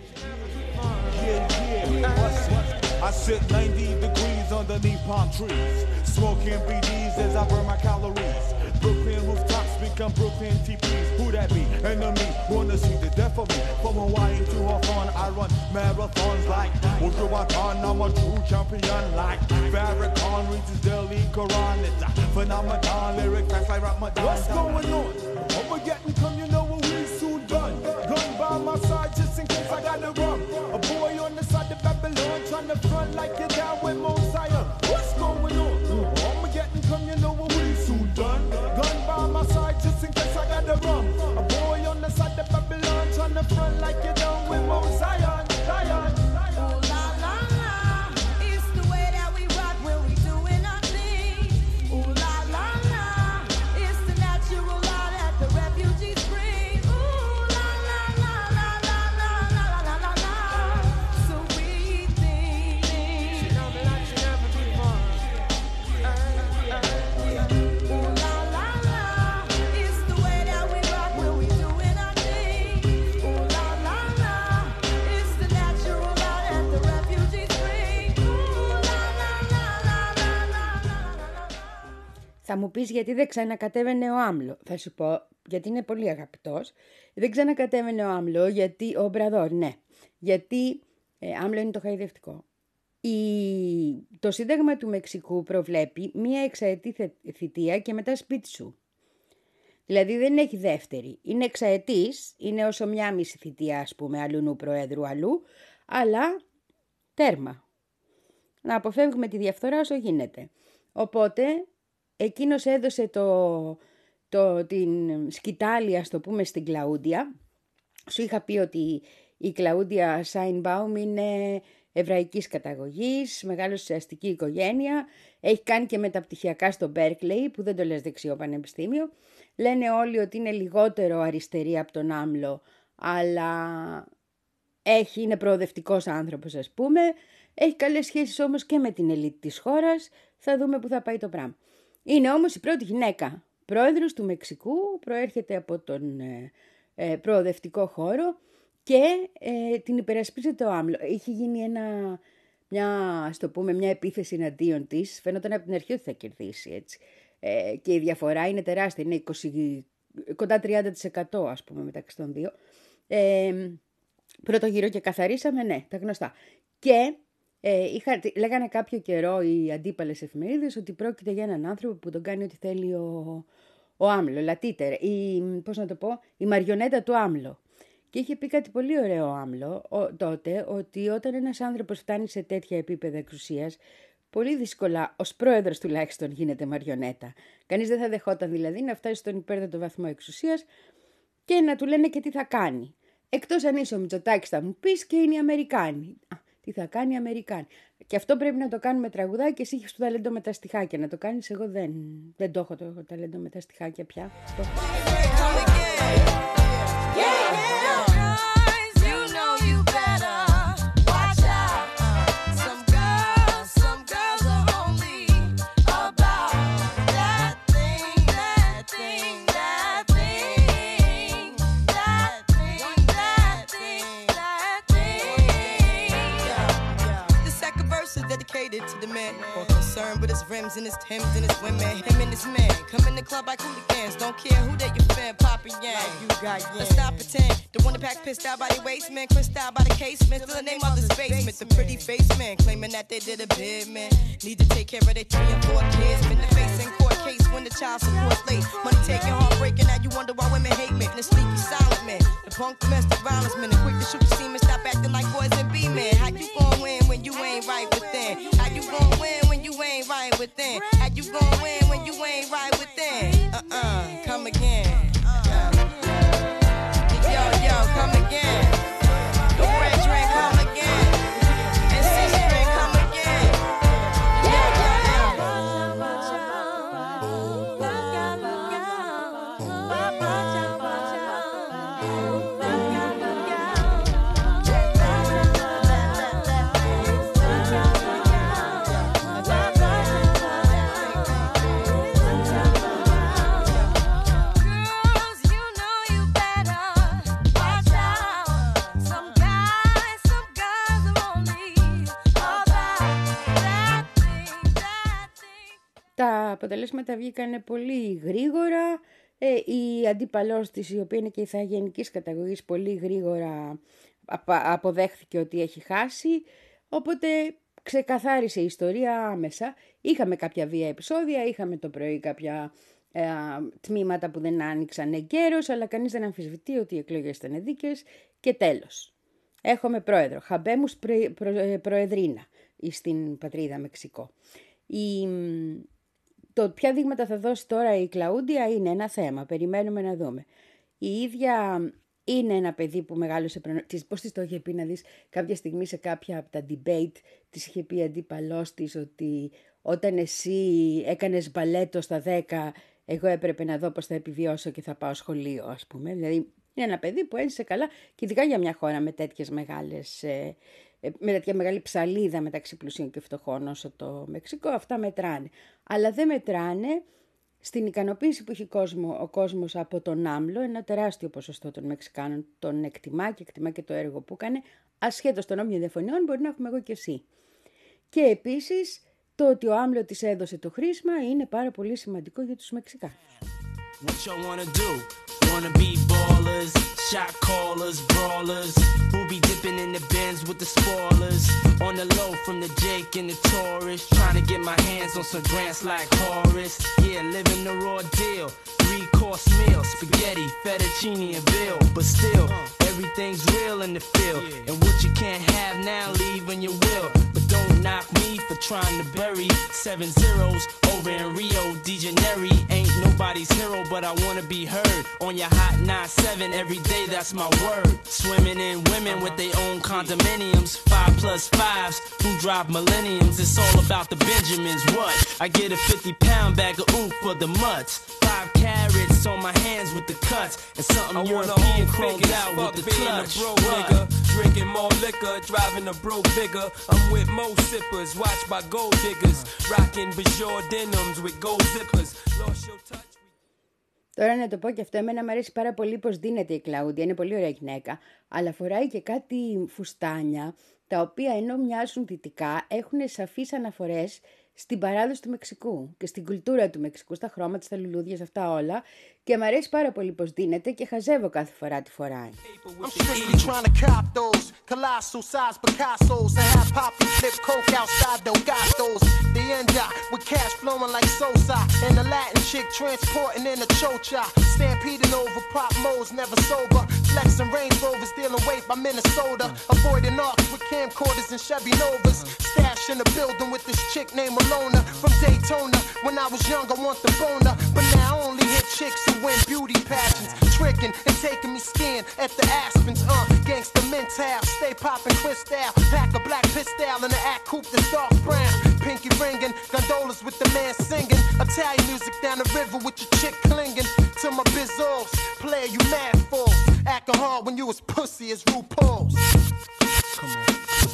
I sit ninety degrees underneath palm trees, smoking B Ds as I burn my calories. Brooklyn rooftops become Brooklyn T Ps. Who that be? Enemy wanna see the death of me. From Hawaii to Hawthorne, I run marathons like Ultrawatan. I'm a true champion like Farrakhan reads his daily Quran. It's a phenomenon, lyric facts like Ramadan. What's going on? Armageddon come, you know what we soon done. Gun by my side just in case I got the rum. A boy on the side of Babylon trying to front like you're down with Mosiah. What's going on? Armageddon come, you know what we soon done. Gun by my side just in case I got the rum. A boy on the side of Babylon trying to front like you're down with Mosiah. Zion. Ooh la la la, it's the way that we rock when we doing our thing. Ooh la la la, it's the natural law that the refugees bring. Ooh la la la la la la la la la la. So we think. You know that I should never be fun. Ooh la la la, it's the way that we rock when we doing our thing. Ooh la la la, it's the natural law that the refugees bring. Ooh la la la la la la la la. Θα μου πεις γιατί δεν ξανακατέβαινε ο Άμλο. Θα σου πω γιατί είναι πολύ αγαπητός. Δεν ξανακατέβαινε ο Άμλο, γιατί ο Ομπραδόρ, ναι. Γιατί ε, Άμλο είναι το χαϊδευτικό. Η... Το Σύνταγμα του Μεξικού προβλέπει μία εξαετή θητεία και μετά σπίτι σου. Δηλαδή δεν έχει δεύτερη. Είναι εξαετής, είναι όσο μια μισή θητεία, ας πούμε, αλλού προέδρου αλλού, αλλά τέρμα. Να αποφεύγουμε τη διαφθορά όσο γίνεται. Οπότε εκείνος έδωσε το, το, την σκητάλη, ας το πούμε, στην Κλαούντια. Σου είχα πει ότι η Κλαούντια Σάινμπαουμ είναι εβραϊκής καταγωγής, μεγάλος σε αστική οικογένεια. Έχει κάνει και μεταπτυχιακά στο Μπέρκλεϊ, που δεν το λες δεξιό πανεπιστήμιο. Λένε όλοι ότι είναι λιγότερο αριστερή από τον Άμλο, αλλά έχει, είναι προοδευτικός άνθρωπος, ας πούμε. Έχει καλές σχέσεις όμως και με την ελίτ της χώρας. Θα δούμε που θα πάει το πράγμα. Είναι όμως η πρώτη γυναίκα πρόεδρος του Μεξικού, προέρχεται από τον ε, ε, προοδευτικό χώρο και ε, την υπερασπίζεται ο Άμλο. Είχε γίνει ένα, μια, ας το πούμε, μια επίθεση εναντίον της. Φαίνονταν από την αρχή ότι θα κερδίσει, έτσι. Ε, και η διαφορά είναι τεράστια, είναι είκοσι, κοντά τριάντα τοις εκατό, ας πούμε, μεταξύ των δύο. Ε, πρώτο γύρο και καθαρίσαμε, ναι, τα γνωστά. Και ε, είχα, λέγανε κάποιο καιρό οι αντίπαλες εφημερίδες ότι πρόκειται για έναν άνθρωπο που τον κάνει ό,τι θέλει ο, ο Άμλο, λατίτερ, η, πώς να το πω, η μαριονέτα του Άμλο. Και είχε πει κάτι πολύ ωραίο ο Άμλο ο, τότε, ότι όταν ένας άνθρωπος φτάνει σε τέτοια επίπεδα εξουσίας, πολύ δύσκολα ως πρόεδρος τουλάχιστον γίνεται μαριονέτα. Κανείς δεν θα δεχόταν δηλαδή να φτάσει στον υπέρτατο βαθμό εξουσίας και να του λένε και τι θα κάνει. Εκτός αν είσαι ο Μητσοτάκης θα μου πεις και είναι οι Αμερικάνοι. Α, τι θα κάνει οι Αμερικάνοι. Και αυτό πρέπει να το κάνουμε τραγουδάκι και εσύ έχεις το ταλέντο με τα στιχάκια. Να το κάνεις, εγώ δεν, δεν το έχω το ταλέντο με τα στιχάκια πια. Το... To the man, more concerned with his rims and his Timbs and his women. Him and his man come in the club like hooligans. Don't care who they your fan, Papa Yang. Like you got yeah. Let's stop pretend. The one that pack pissed out by the waist man, crissed out by the casement. Still the name of the basement. The pretty face man claiming that they did a bid man. Need to take care of their three and four kids. Been the face in court case when the child support's late. Money taking, heartbreaking. Now you wonder why women hate me. The sneaky silent man, the punk domestic violence man, the quick to shoot the semen. Stop acting like boys and be men. How you gon' win when you ain't right within? How you gon' win when you ain't right within? How you gon' win when you ain't right within? Uh-uh, come again. Uh. Yo, yo, come again. The red drink, come again. And six drink, come again. Yeah, yeah, yeah. Τα αποτελέσματα βγήκαν πολύ γρήγορα. Ε, η αντίπαλός της, η οποία είναι και ηθαγενικής καταγωγής, πολύ γρήγορα αποδέχθηκε ότι έχει χάσει. Οπότε ξεκαθάρισε η ιστορία άμεσα. Είχαμε κάποια βία επεισόδια, είχαμε το πρωί κάποια ε, τμήματα που δεν άνοιξαν εγκαίρως, αλλά κανείς δεν αμφισβητεί ότι οι εκλογές ήταν δίκαιες. Και τέλος, έχουμε πρόεδρο, Χαμπέμους προ, προ, Προεδρίνα, στην πατρίδα Μεξικό. Η... Το ποια δείγματα θα δώσει τώρα η Κλαούντια είναι ένα θέμα. Περιμένουμε να δούμε. Η ίδια είναι ένα παιδί που μεγάλωσε πριν. Πώς της το είχε πει να δεις κάποια στιγμή σε κάποια από τα debate, της είχε πει αντίπαλός της ότι όταν εσύ έκανες μπαλέτο στα δέκα, εγώ έπρεπε να δω πώς θα επιβιώσω και θα πάω σχολείο, ας πούμε. Δηλαδή είναι ένα παιδί που έζησε καλά και ειδικά για μια χώρα με τέτοιες μεγάλες... Ε, με τέτοια μεγάλη ψαλίδα μεταξύ πλουσίων και φτωχών όσο το Μεξικό, αυτά μετράνε. Αλλά δεν μετράνε στην ικανοποίηση που έχει κόσμο, ο κόσμος από τον Άμλο, ένα τεράστιο ποσοστό των Μεξικάνων τον εκτιμά και εκτιμά και το έργο που έκανε, ασχέτως των όποιων διαφωνιών μπορεί να έχουμε εγώ και εσύ. Και επίσης το ότι ο Άμλο της έδωσε το χρήσμα είναι πάρα πολύ σημαντικό για τους Μεξικάνους. What y'all wanna do? Wanna be ballers, shot callers, brawlers, who be dipping in the bins with the spoilers, on the low from the Jake and the Taurus, trying to get my hands on some grants like Horace, yeah, living the raw deal, three-course meal, spaghetti, fettuccine and veal, but still, everything's real in the field, and what you can't have now, leave when you will, but don't knock me for trying to bury seven zeros over in Rio de Janeiro, ain't nobody's hero, but I wanna be heard on your hot nine seven every day, that's my word. Swimming in women with their own condominiums, five plus fives who drive millenniums. It's all about the Benjamins. What? I get a fifty pound bag of oof for the mutts. Five carrots on my hands with the cuts, and something I European chromed out with the clutch. Nigga, drinking more liquor, driving a broke bigger. I'm with more sippers, watched by gold diggers, rocking Bajor denims with gold zippers. Lost your touch. Τώρα να το πω και αυτό, εμένα μου αρέσει πάρα πολύ πως δίνεται η Κλαούντια, είναι πολύ ωραία γυναίκα, αλλά φοράει και κάτι φουστάνια, τα οποία ενώ μοιάζουν δυτικά, έχουν σαφείς αναφορές στην παράδοση του Μεξικού και στην κουλτούρα του Μεξικού, στα χρώματα, στα λουλούδια, σε αυτά όλα. Και μου αρέσει πάρα πολύ πως δίνεται και χαζεύω κάθε φορά τη φοράει. And the Latin chick transporting in a chocha. Stampeding over pop modes, never sober. Flexing Range Rovers, dealing weight by Minnesota. Avoiding arcs with camcorders and Chevy Novas. Stash in the building with this chick named Alona from Daytona. When I was young, I want the boner. But now I only hit chicks who win beauty pageants. Tricking and taking me skiing at the Aspens. Uh, gangsta mental, stay popping crystal. Pack a black pistol in the act coupe that's dark brown. Pinky ringing, gondolas with the man singing. Italian music down the river with your chick clinging. To my bizzles, player you mad fools. Acting hard when you as pussy as RuPaul's. Come on.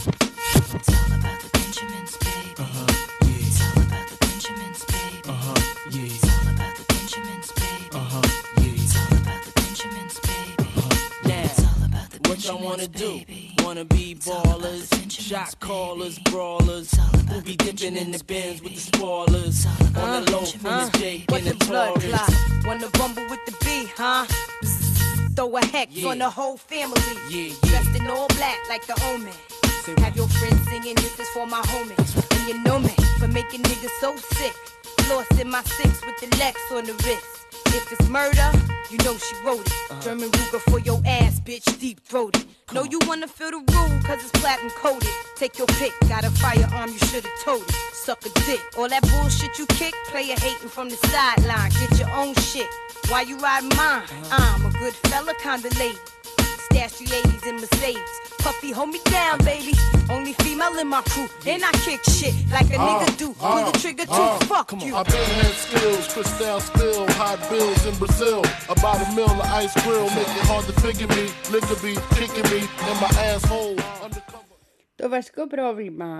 It's all about the Benjamins, baby. Uh-huh, yeah. It's all about the Benjamins, baby. Uh-huh, yeah. It's all about the Benjamins, baby. Uh-huh, yeah. It's all about the Benjamins, baby. Uh-huh, yeah. It's all about the what y'all wanna do? Baby. Wanna be ballers, shot callers, brawlers. We'll be dipping in the bins with the spoilers. On the low from the Jake and the Taurus. Wanna rumble with the B, huh? Throw a hex Yeah. on the whole family. Yeah, yeah. Dressed in all black like the omen. Have your friends singing, this is for my homies. And you know me, for making niggas so sick. Lost in my six with the Lex on the wrist. If it's murder, you know she wrote it. Uh-huh. German Ruger for your ass, bitch, deep throated. Know you wanna feel the room, cause it's platinum coated. Take your pick, got a firearm, you should've told it. Suck a dick, all that bullshit you kick, player hating from the sideline. Get your own shit, why you riding mine? Uh-huh. I'm a good fella, kinda lady. Stash three eighties in Mercedes. Puffy, hold me down, baby. Only female in my crew. And I kick shit like a uh, nigga do. Uh, Pull the trigger uh, too, uh, fuck you. I've been had skills, crystal spill, hot bills in Brazil. About a mill of ice grill, make it hard to figure me. Liquor be kicking me in my asshole. Undercover. Το βασικό πρόβλημα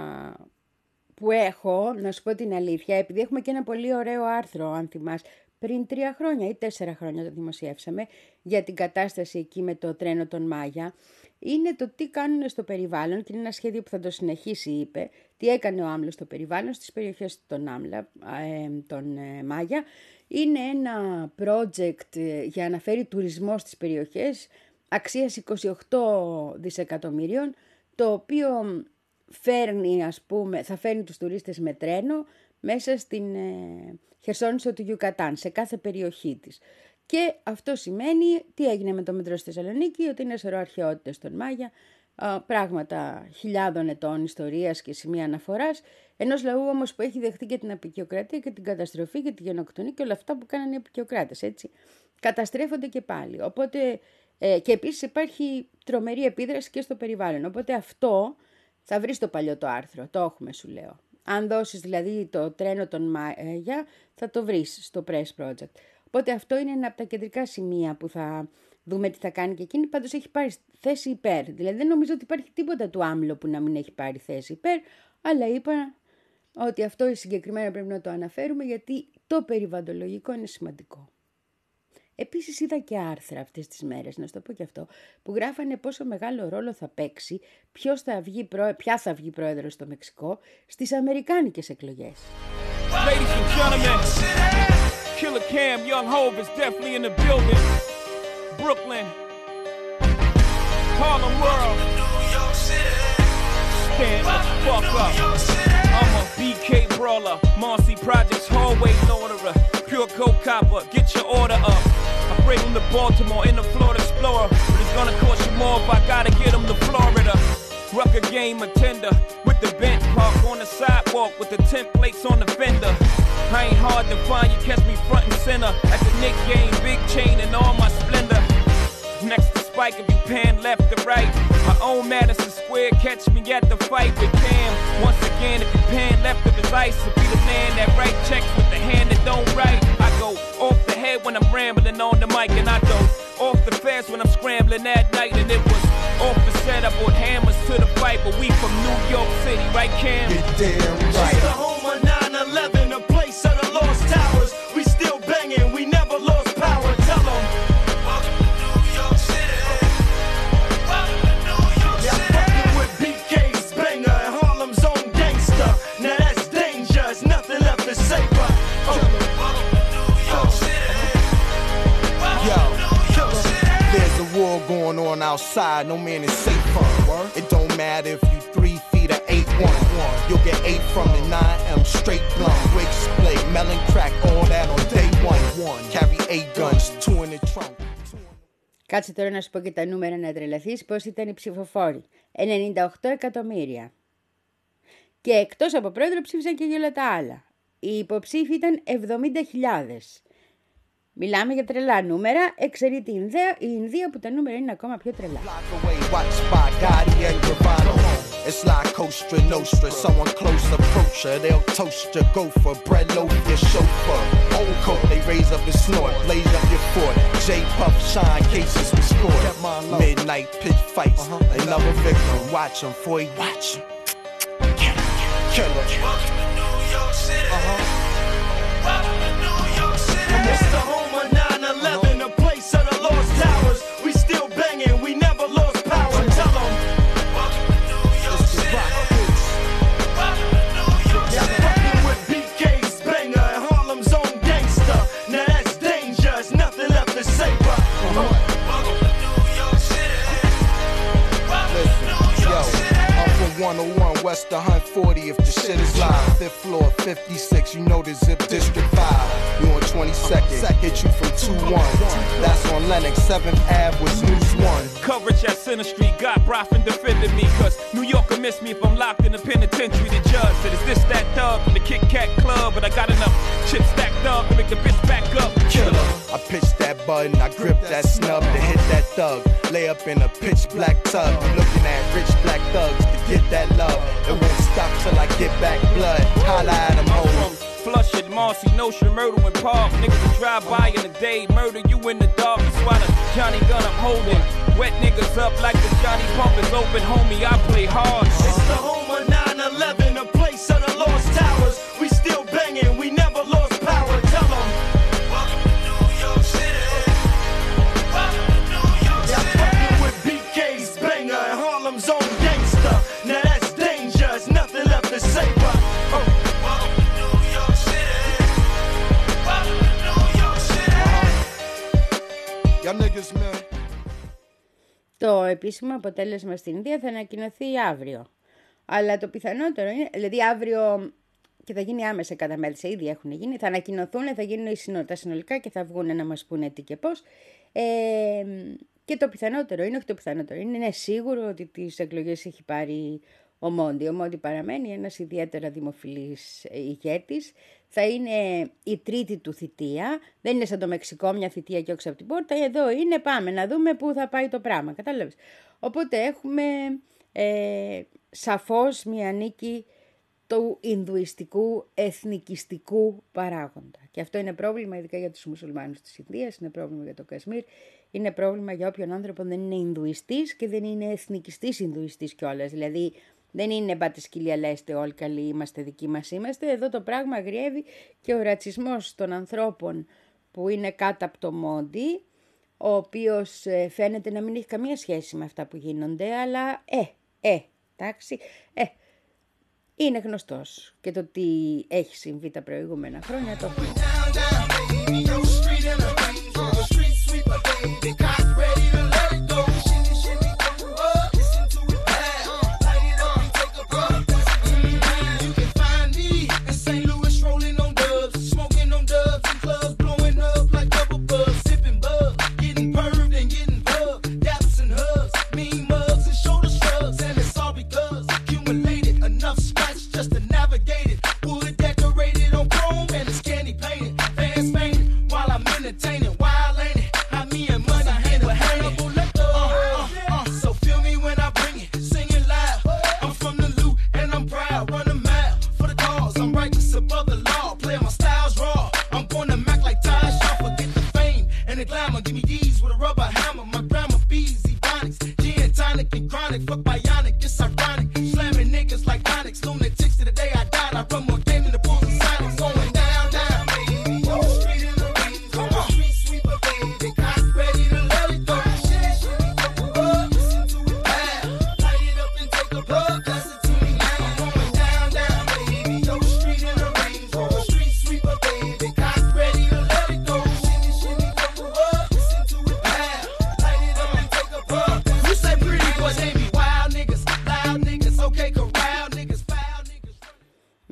που έχω, να σου πω την αλήθεια, επειδή έχουμε και ένα πολύ ωραίο άρθρο, αν θυμάσαι, πριν τρία χρόνια ή τέσσερα χρόνια το δημοσιεύσαμε, για την κατάσταση εκεί με το τρένο των Μάγια, είναι το τι κάνουν στο περιβάλλον και είναι ένα σχέδιο που θα το συνεχίσει, είπε, τι έκανε ο Άμλος στο περιβάλλον στις περιοχές των Άμλα, ε, των ε, Μάγια. Είναι ένα project για να φέρει τουρισμό στις περιοχές αξίας είκοσι οκτώ δισεκατομμυρίων, το οποίο φέρνει, ας πούμε, θα φέρνει τους τουρίστες με τρένο μέσα στην ε, Χερσόνησο του Γιουκατάν, σε κάθε περιοχή της. Και αυτό σημαίνει τι έγινε με το μετρό στη Θεσσαλονίκη, ότι είναι σωρό αρχαιότητες των Μάγια, πράγματα χιλιάδων ετών ιστορίας και σημεία αναφοράς, ενός λαού όμως που έχει δεχτεί και την αποικιοκρατία και την καταστροφή και τη γενοκτονία και όλα αυτά που κάνανε οι αποικιοκράτες, έτσι. Καταστρέφονται και πάλι. Οπότε, ε, και επίσης υπάρχει τρομερή επίδραση και στο περιβάλλον. Οπότε αυτό θα βρεις το παλιό το άρθρο, το έχουμε σου λέω. Αν δώσεις δηλαδή το τρένο των Μάγια, θα το βρεις στο Press Project. Οπότε αυτό είναι ένα από τα κεντρικά σημεία που θα δούμε τι θα κάνει και εκείνη. Πάντως έχει πάρει θέση υπέρ. Δηλαδή δεν νομίζω ότι υπάρχει τίποτα του Άμλο που να μην έχει πάρει θέση υπέρ. Αλλά είπα ότι αυτό συγκεκριμένα πρέπει να το αναφέρουμε γιατί το περιβαλλοντολογικό είναι σημαντικό. Επίσης είδα και άρθρα αυτές τις μέρες, να σου το πω και αυτό, που γράφανε πόσο μεγάλο ρόλο θα παίξει ποιος θα βγει προ... ποια θα βγει πρόεδρος στο Μεξικό στις αμερικάνικες εκλογές. Ladies and gentlemen, Killer Cam, Young Hov is definitely in the building. Brooklyn, Harlem World, stand the fuck up. I'm a B K brawler, Marcy Projects hallway orderer, pure coke copper, get your order up. I bring them to Baltimore in the Florida Explorer, but it's gonna cost you more if I gotta get them to Florida. Rucker game attender with the bench park on the sidewalk with the tent plates on the fender. I ain't hard to find, you catch me front and center at the Knick game, big chain and all my splendor. Next to Spike if you pan left to right. My own Madison Square, catch me at the fight with Cam. Once again, if you pan left of his ice, to be the man that write checks with the hand that don't write. I go off the head when I'm rambling on the mic, and I go off the fast when I'm scrambling that night. And it was off the set, I brought hammers to the fight, but we from New York City, right, Cam? You're damn right. It's the home of nine eleven, a place of the lost towers. We still banging, we never lost power. Tell them. Welcome to New York City. Welcome to New York City. Yeah, fucking with B K's banger and Harlem's own gangster. Now that's danger, there's nothing left to say but. Oh. Welcome to New York City. Yo, killer. There's a war going on outside, no man is safe from. It don't matter if you three feet or eight one. You'll get eight from the nine them straight blunt, wig split, melon crack, all that on day one. Carry eight guns, two in the trunk. Κάτσε τώρα να σου πω και τα νούμερα να τρελαθείς πώς ήταν οι ψηφοφόροι. ενενήντα οκτώ εκατομμύρια. Και εκτός από πρόεδρο ψήφισαν και όλα τα άλλα. Οι υποψήφοι ήταν εβδομήντα χιλιάδες. Μιλάμε για τρελά νούμερα, εξαιρείται η Ινδία, η Ινδία που τα νούμερα είναι ακόμα πιο τρελά. It's like Costa Nostra, someone close approach her, they'll toast your gopher, bread loaf your chauffeur. Old coat, they raise up the snort, blaze up your fort. J-Puff, shine cases we scored. Midnight pitch fights, another victim. Watch him, boy, watch him. Killer. Welcome to New York City. Uh-huh. Welcome to New York City. It's the home of nine eleven, a place of the lost towers. We still banging, we never lost power. Tell them. one oh one West one forty if the shit is live. Fifth floor, fifty-six, you know the Zip District five. You on twenty-second, hit you from two one. That's on Lennox, seventh Avenue was News one. Coverage at Center Street got Broffin defending me, cause New York will miss me if I'm locked in the penitentiary. The judge said, is this that thug from the Kit Kat Club? But I got enough chips stacked up to make the bitch back up. Killer. I pitched that button, I gripped that snub to hit that thug. Lay up in a pitch black tub. You looking at rich black thugs to get that love. It won't stop till I get back blood. Holla at them home. Flushing, Marcy, Notion, murder in park. Niggas will drive by in the day, murder you in the dark. That's why the Johnny gun I'm holding. Wet niggas up like the Johnny pump is open, homie. I play hard. It's the home of nine eleven, a place of the lost towers. We still banging, we never lost power. Tell them. Welcome to New York City. Welcome to New York City. Yeah, fucking with B K's banger and Harlem's own gangster. Now that's dangerous, nothing left to say but oh. Το επίσημο αποτέλεσμα στην Ινδία θα ανακοινωθεί αύριο. Αλλά το πιθανότερο είναι, δηλαδή αύριο και θα γίνει άμεσα κατά μέλισσα, ήδη έχουν γίνει, θα ανακοινωθούν, θα γίνουν τα συνολικά και θα βγουν να μας πούνε τι και πώς. Ε, και το πιθανότερο είναι, όχι το πιθανότερο είναι, είναι σίγουρο ότι τις εκλογές έχει πάρει ο Μόντι. Ο Μόντι παραμένει ένας ιδιαίτερα δημοφιλής ηγέτης. Θα είναι η τρίτη του θητεία. Δεν είναι σαν το Μεξικό, μια θητεία και όξω από την πόρτα. Εδώ είναι, πάμε να δούμε πού θα πάει το πράγμα. Κατάλαβες. Οπότε έχουμε ε, σαφώς μια νίκη του Ινδουιστικού εθνικιστικού παράγοντα. Και αυτό είναι πρόβλημα ειδικά για τους μουσουλμάνους της Ινδίας, είναι πρόβλημα για το Κασμίρ, είναι πρόβλημα για όποιον άνθρωπο δεν είναι Ινδουιστής και δεν είναι εθνικιστής Ινδουιστής κιόλας. Δηλαδή δεν είναι πάτε σκυλιά λέστε όλοι καλοί είμαστε, δικοί μας είμαστε. Εδώ το πράγμα αγριεύει και ο ρατσισμός των ανθρώπων που είναι κάτω από το Μόντι, ο οποίος ε, φαίνεται να μην έχει καμία σχέση με αυτά που γίνονται, αλλά ε, ε, εντάξει, ε, είναι γνωστός και το τι έχει συμβεί τα προηγούμενα χρόνια το έχουμε.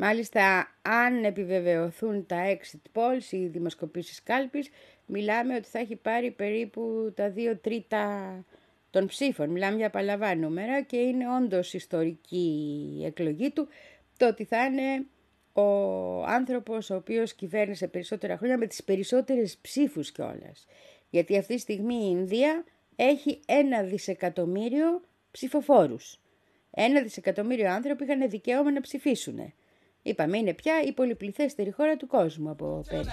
Μάλιστα, αν επιβεβαιωθούν τα exit polls, οι δημοσκοπήσεις κάλπης, μιλάμε ότι θα έχει πάρει περίπου τα δύο τρίτα των ψήφων. Μιλάμε για παλαβά νούμερα και είναι όντως ιστορική η εκλογή του, το ότι θα είναι ο άνθρωπος ο οποίος κυβέρνησε περισσότερα χρόνια με τις περισσότερες ψήφους κιόλας. Γιατί αυτή τη στιγμή η Ινδία έχει ένα δισεκατομμύριο ψηφοφόρους. Ένα δισεκατομμύριο άνθρωποι είχαν δικαίωμα να ψηφίσουν. Είπαμε, είναι πια η πολυπληθέστερη χώρα του κόσμου από πέρυσι.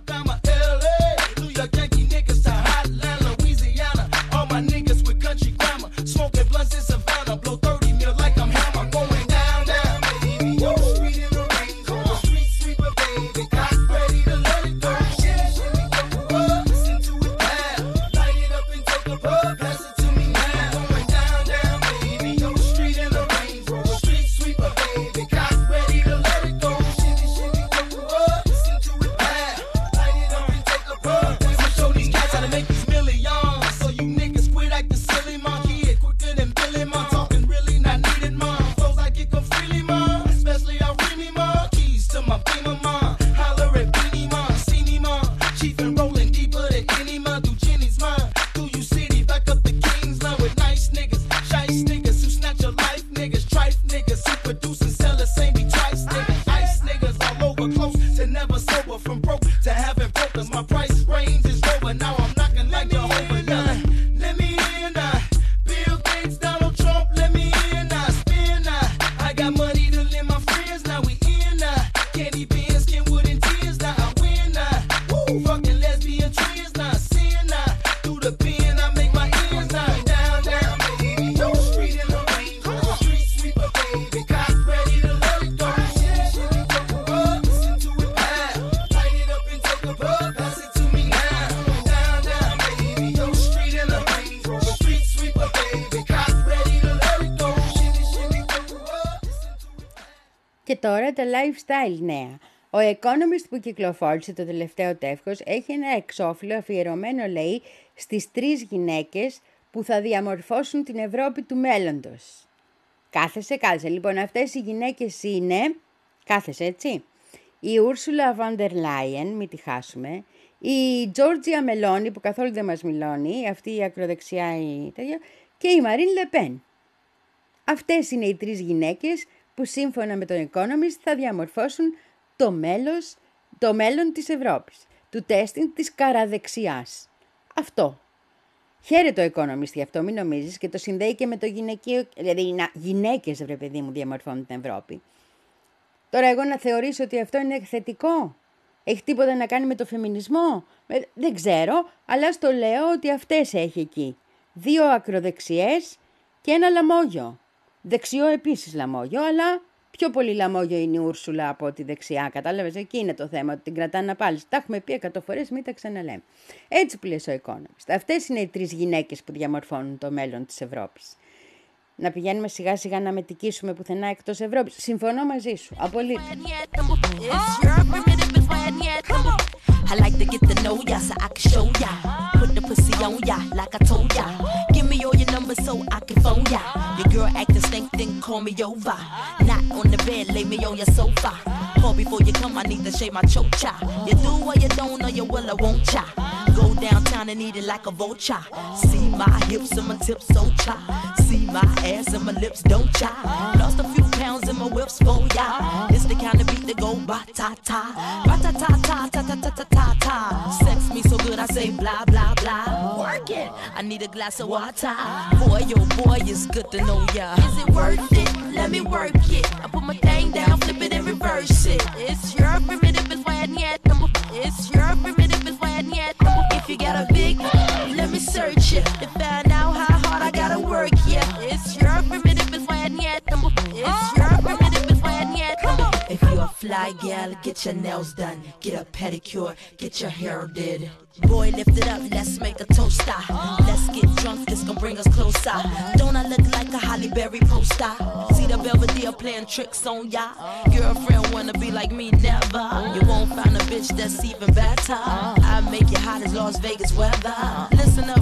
Και τώρα τα lifestyle νέα. Ο Economist που κυκλοφόρησε το τελευταίο τεύχος έχει ένα εξώφυλλο αφιερωμένο, λέει, στις τρεις γυναίκες που θα διαμορφώσουν την Ευρώπη του μέλλοντος. Κάθεσε, κάθεσε. Λοιπόν, αυτές οι γυναίκες είναι, κάθεσε έτσι, η Ούρσουλα Βόντερ Λάιεν, μην τη χάσουμε, η Τζόρτζια Μελόνι που καθόλου δεν μας μιλώνει, αυτή η ακροδεξιά η τέτοια, και η Μαρίν Λεπέν. Αυτές είναι οι τρεις γυναίκες που σύμφωνα με τον Economist θα διαμορφώσουν το, μέλος, το μέλλον της Ευρώπης, του τέστην της καραδεξιάς. Αυτό. Χαίρεται το Economist γι' αυτό, μην νομίζεις, και το συνδέει και με το γυναικείο, δηλαδή να, γυναίκες, βρε παιδί μου, διαμορφώνουν την Ευρώπη. Τώρα εγώ να θεωρήσω ότι αυτό είναι θετικό, έχει τίποτα να κάνει με το φεμινισμό, δεν ξέρω, αλλά στο λέω ότι αυτές έχει εκεί. Δύο ακροδεξιές και ένα λαμόγιο. Δεξιό επίσης λαμόγιο, αλλά πιο πολύ λαμόγιο είναι η Ούρσουλα από τη δεξιά. Κατάλαβες, εκεί είναι το θέμα, ότι την κρατάνε να πάλι. Τα έχουμε πει εκατό φορές, μην τα ξαναλέμε. Έτσι που λες ο Economist. Αυτές είναι οι τρεις γυναίκες που διαμορφώνουν το μέλλον της Ευρώπης. Να πηγαίνουμε σιγά σιγά να μετικήσουμε πουθενά εκτός Ευρώπης. Συμφωνώ μαζί σου. Απολύτως. I like to get to know ya so I can show ya. Put the pussy on ya like I told ya. Give me all your numbers so I can phone ya. Your girl acting stink, then call me over. Not on the bed, lay me on your sofa. Call before you come, I need to shave my chocha. You do or you don't, or you will or won't cha. Go downtown and eat it like a vulture. See my hips and my tips so cha. See my ass and my lips don't cha. Lost a few pounds in my whips for ya. It's the kind of beat that go ba-ta-ta. Ba-ta-ta-ta, ta-ta-ta-ta. Ta ta, sex me so good I say blah blah blah. Work it, I need a glass of water. Boy, yo boy, it's good to know ya. Is it worth it? Let me work it. I put my thing down, flip it and reverse it. It's your primitive, it's why I need number. It's your primitive, it's why I need number. If you got a big, let me search it to find out how hard I gotta work. Yeah, it's your primitive, it's why I need number. It's your primitive, it's why I need number. If you're a fly gal, get your nails done, get a pedicure, get your hair did. Boy, lift it up, let's make a toaster. Let's get drunk, this gon' bring us closer. Don't I look like a Holly Berry poster? See the Belvedere playing tricks on ya. Girlfriend wanna be like me, never. You won't find a bitch that's even better. I make you hot as Las Vegas weather. Listen up close,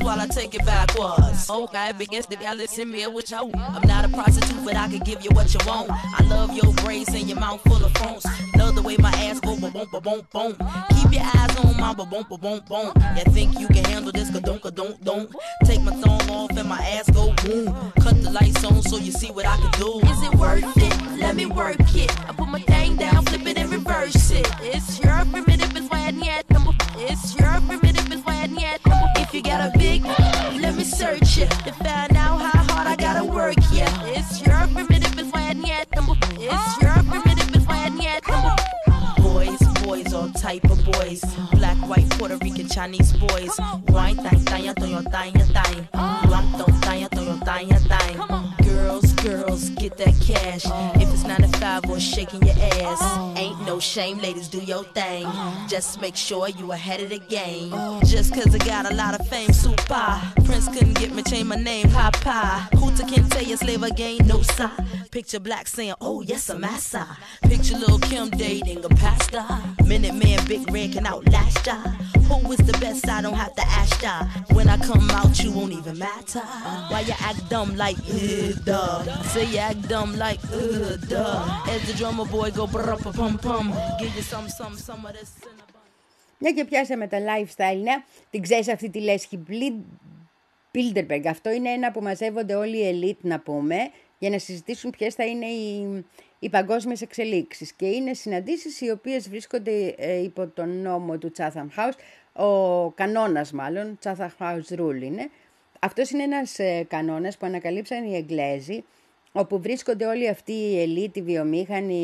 while I take it backwards. Okay, begins to listen me with you. I'm not a prostitute, but I can give you what you want. I love your braids and your mouth full of phones. Love the way my ass go ba boom ba boom boom. Keep your eyes on my ba boom ba boom boom. You think you can handle this? Ka don't ka don't don't. Take my thumb off and my ass go boom. Cut the lights on so you see what I can do. Is it worth it? Let me work it. I put my thing down, flip it and reverse it. It's your primitive, it's why I need number. It's your primitive, it's why I need number. If you got a big, let me search it to find out how hard I gotta work. Yeah, it's your primitive, it's why I need number. It's your primitive, it's why I need number. Boys, boys, all type of boys. Black, white, Puerto Rican, Chinese boys. Wine, thang, thang, thang, thang, thang. Rum, thang, thang, thang, thang, thang. Girls, girls, get that cash. If it's nine to five or shaking your ass, ain't no shame, ladies, do your thing. Just make sure you ahead of the game. Just cause I got a lot of fame, super. Prince couldn't get me, change my name, Papa. Hooter can tell you slave again, no sir. Picture Black saying, oh yes, I'm massa. Picture Lil' Kim dating a pastor. Minute Man, Big Red can outlast ya. Who is the best? I don't have to ask ya. When I come out, you won't even matter. Why you act dumb like, uh, duh. Say you act dumb like, uh, duh. As the drummer boy go brr pum pum. Give you some, some, some of this. Μια και πιάσαμε τα lifestyle νέα, την ξέρεις αυτή τη λέσχη Bilderberg. Αυτό είναι ένα που μαζεύονται όλοι οι elite να πούμε, για να συζητήσουν ποιες θα είναι οι, οι παγκόσμιες εξελίξεις. Και είναι συναντήσεις οι οποίες βρίσκονται ε, υπό τον νόμο του Chatham House, ο κανόνας μάλλον, Chatham House Rule είναι. Αυτός είναι ένας ε, κανόνας που ανακαλύψαν οι Εγγλέζοι, όπου βρίσκονται όλοι αυτοί οι elite, οι βιομήχανοι,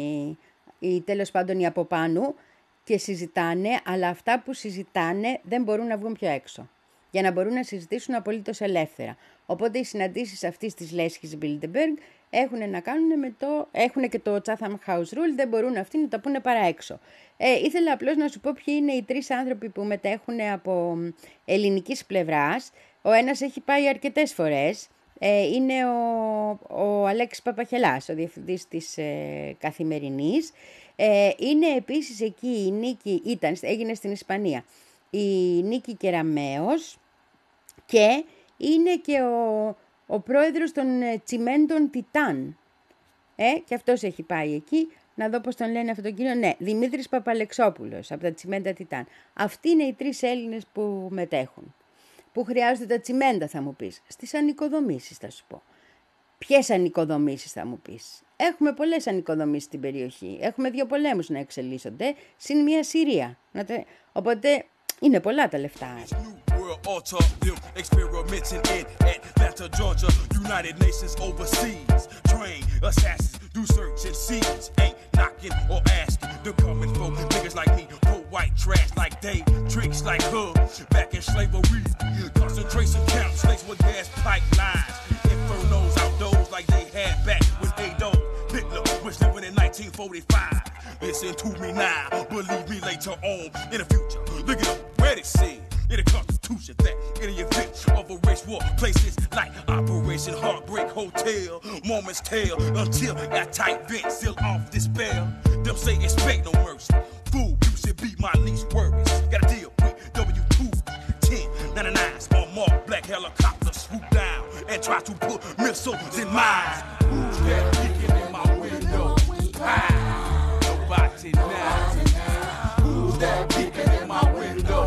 οι, οι, τέλος πάντων οι από πάνω, και συζητάνε, αλλά αυτά που συζητάνε δεν μπορούν να βγουν πιο έξω, για να μπορούν να συζητήσουν απολύτως ελεύθερα. Οπότε οι συναντήσεις αυτής της λέσχης Bilderberg έχουν να κάνουν με το, έχουν και το Chatham House Rule, δεν μπορούν αυτοί να τα πούνε παρά έξω. Ε, ήθελα απλώς να σου πω ποιοι είναι οι τρεις άνθρωποι που μετέχουν από ελληνικής πλευράς. Ο ένας έχει πάει αρκετές φορές, ε, είναι ο, ο Αλέξης Παπαχελάς, ο διευθυντής της ε, Καθημερινής. Ε, είναι επίσης εκεί η Νίκη, ήταν, έγινε στην Ισπανία, η Νίκη Κεραμέως, και είναι και ο, ο πρόεδρος των Τσιμέντων Τιτάν. Ε, και αυτός έχει πάει εκεί, να δω πώς τον λένε αυτόν τον κύριο, ναι, Δημήτρης Παπαλεξόπουλος από τα Τσιμέντα Τιτάν. Αυτοί είναι οι τρεις Έλληνες που μετέχουν. Που χρειάζονται τα τσιμέντα, θα μου πεις. Στις ανοικοδομήσεις θα σου πω. Ποιες ανοικοδομήσεις, θα μου πεις. Έχουμε πολλές ανοικοδομήσεις στην περιοχή. Έχουμε δύο πολέμους να εξελίσσονται, συν μια Συρία. Οπότε είναι πολλά τα λεφτά. Altar, them experimenting in Atlanta, Georgia, United Nations overseas. Train assassins, do search and seize. Ain't knocking or asking. They're coming for niggas like me, for white trash like they, tricks like her. Back in slavery, concentration camps, laced with gas pipelines. Infernos outdoors like they had back when Adolf Hitler was living in nineteen forty-five. Listen to me now, believe me later on in the future. Look at where it said. In the Constitution that in the event of a race war, places like Operation Heartbreak Hotel, moments tell until that tight vent seal off this spell. Them say expect no mercy. Fool, you should be my least worries. Gotta deal with W two ten ninety-nine small mark black helicopter swoop down and try to put missiles in mines. Who's that kicking in my window? Ah, nobody now. Who's that kicking in my window?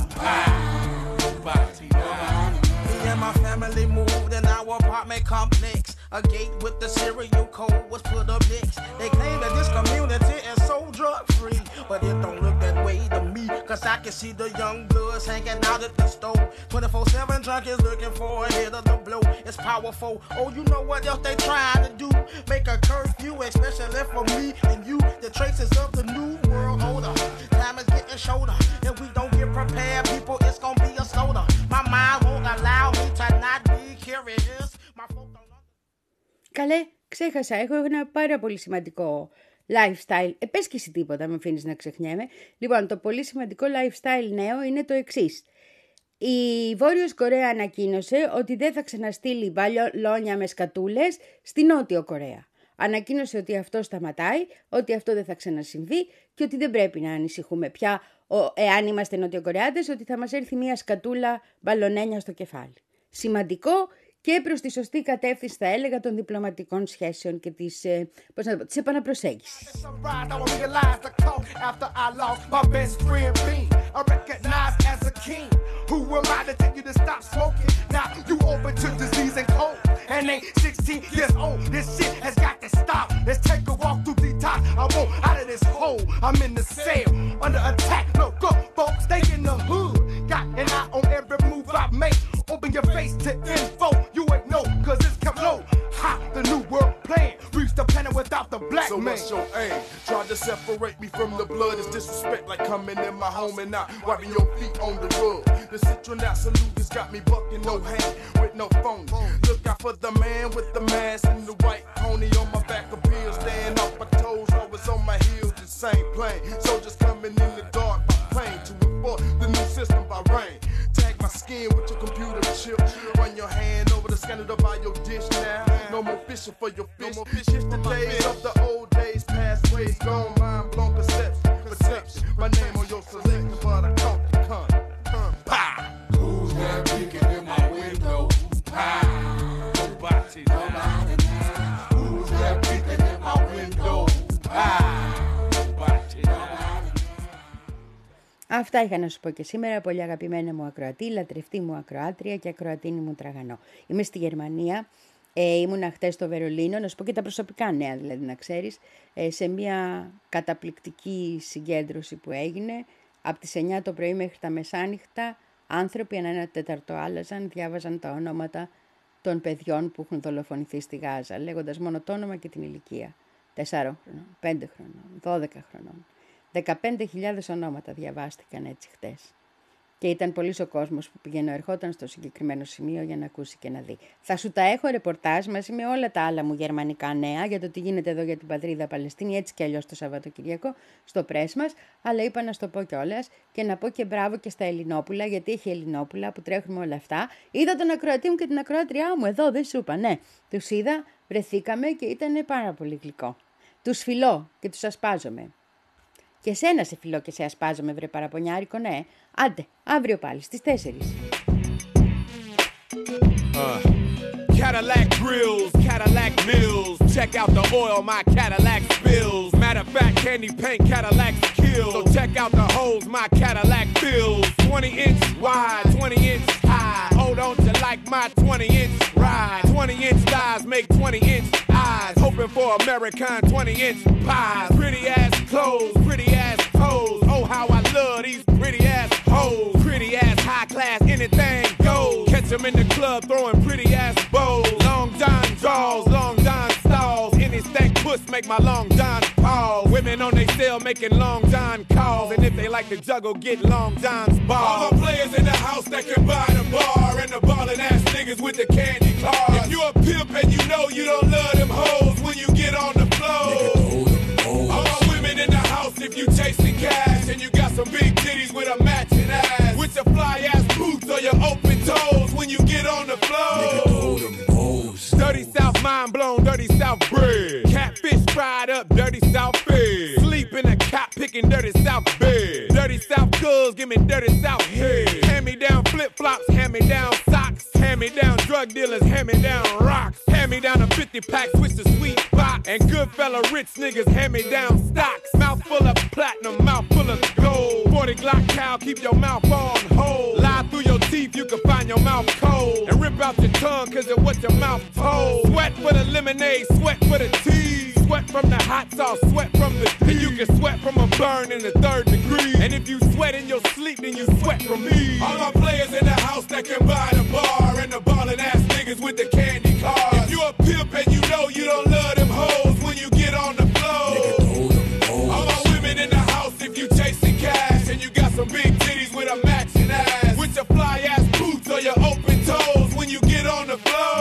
Me and my family moved in our apartment complex. A gate with the serial code was put up next. They claim that this community is so drug free, but it don't look that way to me, cause I can see the young bloods hanging out at the store. twenty-four seven junkies looking for a hit of the blow. It's powerful. Oh, you know what else they trying to do? Make a curfew, especially for me and you. The traces of the new world order. Time is getting shorter. If we don't get prepared, people, it's gonna be a slaughter. My mind won't allow me to not be curious. My folk don't... Καλέ, ξέχασα. Έχω ένα πάρα πολύ σημαντικό lifestyle. Ε, πες και εσύ τίποτα, με αφήνεις να ξεχνιέμαι. Λοιπόν, το πολύ σημαντικό lifestyle νέο είναι το εξής. Η Βόρειος Κορέα ανακοίνωσε ότι δεν θα ξαναστείλει μπαλόνια με σκατούλες στη Νότιο Κορέα. Ανακοίνωσε ότι αυτό σταματάει, ότι αυτό δεν θα ξανασυμβεί και ότι δεν πρέπει να ανησυχούμε πια, εάν είμαστε Νοτιοκορεάτες, ότι θα μας έρθει μια σκατούλα μπαλονένια στο κεφάλι. Σημαντικό και προς τη σωστή κατεύθυνση, θα έλεγα, των διπλωματικών σχέσεων και της, ε, πώς να το πω, της επαναπροσέγγισης. And ain't sixteen years old, this shit has got to stop. Let's take a walk through the top. I won't out of this hole. I'm in the cell, under attack. Look up, folks, they in the hood. Got an eye on every move I make. Open your face to info. You ain't know, cause it's kept low. Ha, the new world plan. Reach the planet without the black so man. So what's your aim? Try to separate me from the blood. It's disrespect like coming in my home and not wiping your feet on the rug. The citronat salute has got me bucking, no hand with no phone. Look out for the man with the mask and the white pony on my back of pills. Staying off my toes, always on my heels, the same plane. Soldiers coming in the dark by plane to enforce the new system by rain. Tag my skin with your computer chip. Run your hand over the scanner to buy your dish now. No more fishing for your fish. Shift the days of the old days, past ways gone, mind blown perception. Perception. My name on your selection, but I count the con. Pow! Who's that peeking in my window? Pow! Nobody. Nobody now. Who's that peeking in my window? Pow! Nobody. Αυτά είχα να σου πω και σήμερα, πολύ αγαπημένα μου ακροατή, λατρευτή μου ακροάτρια και ακροατίνη μου τραγανό. Είμαι στη Γερμανία, ε, ήμουνα χτες στο Βερολίνο, να σου πω και τα προσωπικά νέα δηλαδή να ξέρεις, ε, σε μια καταπληκτική συγκέντρωση που έγινε, από τις εννιά το πρωί μέχρι τα μεσάνυχτα, άνθρωποι ένα ένα τέταρτο άλλαζαν, διάβαζαν τα ονόματα των παιδιών που έχουν δολοφονηθεί στη Γάζα, λέγοντας μόνο το όνομα και την ηλικία. τεσσάρων χρονών, πέντε χρονών, δώδεκα χρονών. δεκαπέντε χιλιάδες ονόματα διαβάστηκαν έτσι χτες. Και ήταν πολύς ο κόσμος που πηγαίνω ερχόταν στο συγκεκριμένο σημείο για να ακούσει και να δει. Θα σου τα έχω ρεπορτάζ μαζί με όλα τα άλλα μου γερμανικά νέα για το τι γίνεται εδώ για την πατρίδα Παλαιστίνη, έτσι κι αλλιώς το Σαββατοκυριακό στο πρέσ μας, αλλά είπα να στο πω κιόλας και να πω και μπράβο και στα Ελληνόπουλα, γιατί έχει Ελληνόπουλα που τρέχουν όλα αυτά. Είδα τον ακροατή μου και την ακροάτριά μου εδώ, δεν σου είπα, ναι. Τους είδα, βρεθήκαμε και ήταν πάρα πολύ γλυκό. Τους φιλώ και τους ασπάζομαι. Και σένα σε φιλώ και σε ασπάζομαι, βρε παραπονιάρικο, ναι. Άντε, αύριο πάλι στις τέσσερις. Uh, Cadillac grills, Cadillac mills. Check out the oil my Cadillac spills. Matter of fact, candy paint Cadillacs kill. So check out the holes my Cadillac fills. twenty inch wide, twenty inch high. Oh, don't you like my twenty inch ride? twenty inch thighs make twenty inch eyes. Hoping for American twenty inch pies. Pretty ass clothes, pretty ass toes. Oh, how I love these pretty ass hoes. Pretty ass high class, anything goes. Catch them in the club throwing pretty ass bows. Long John draws, long John stalls. Any stank puss make my long John pause. Women on they cell making long John calls. And if they like to juggle, get long John's balls. All the players in the house that can buy the bar. And the ballin' ass niggas with the candy cars. If you a pimp and you know you don't love them hoes when you get on the floor. All my women in the house if you chasing cash. And you got some big titties with a matching ass. With your fly ass boots or your open toes when you get on the floor. Dirty South mind blown, dirty South bread. Catfish fried up, dirty South fed. Sleep in a cop picking dirty South bed. Dirty South girls, give me dirty South head. Hand me down flip flops, hand me down socks. Hand me down drug dealers, hand me down rocks. Hand me down a fifty pack, switch the sweet box. And good fella rich niggas, hand me down stocks. Mouth full of platinum, mouth full of gold. forty Glock cow, keep your mouth on hold. Lie through your teeth, you can find your mouth cold. And rip out your tongue, cause of what your mouth told. Sweat for the lemonade, sweat for the tea. Sweat from the hot sauce, sweat from the tea. And you can sweat from a burn in the third degree. And if you sweat in your sleep, then you sweat from me. All my players in the house that can buy the bar. And the ballin' ass niggas with the candy cars. If you a pimp and you know you don't love them hoes when you get on the floor. All my women in the house if you chasing cash. And you got some big titties with a matching ass. With your fly ass boots or your open toes when you get on the floor.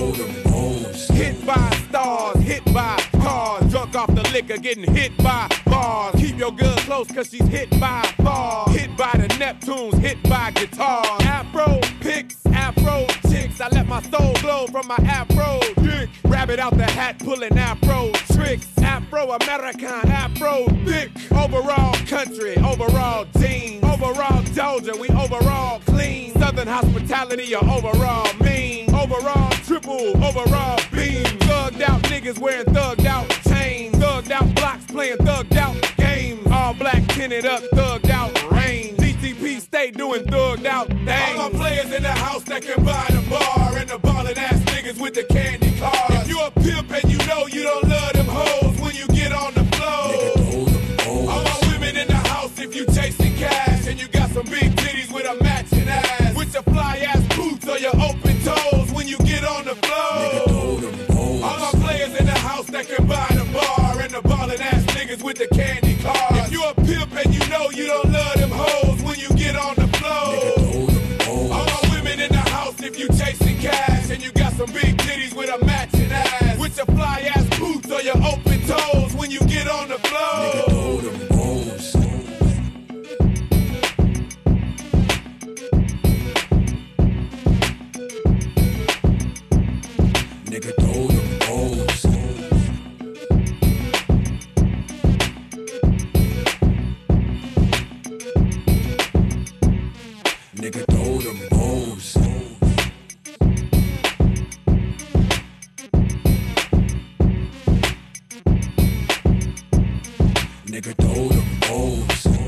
Hit by stars, hit by cars. Drunk off the liquor, getting hit by bars. Keep your girl close cause she's hit by bars. Hit by the Neptunes, hit by guitars. Afro picks, afro chicks. I let my soul glow from my afro dick. rabbit out the hat, pulling afro tricks. Afro-American, afro thick. Overall country, overall team. Overall Doja, we overall clean. Southern hospitality, or overall mean. Overall triple, overall beam. Thugged out niggas wearing thugged out chains. Thugged out blocks playing thugged out games. All black tinted up, thugged out rain. D T P stay doing thugged out things. All my players in the house that can buy the bar. And the ballin' ass niggas with the candy cars. If you a pimp and you know you don't love them hoes when you get on the floor. All my women in the house if you chasing cash. And you got some big titties with a matching ass. With your fly ass boots or your open toes when you get on the floor. All my players in the house that can buy the bar. And the ballin' ass niggas with the candy cars. If you a pimp and you know you don't love them hoes when you get on the floor. All my women in the house if you chasing cash. And you got some big titties with a matching ass. With your fly ass boots or your open toes when you get on the floor. Nigga, throw them O's. Nigga, throw them O's. Nigga, throw them O's.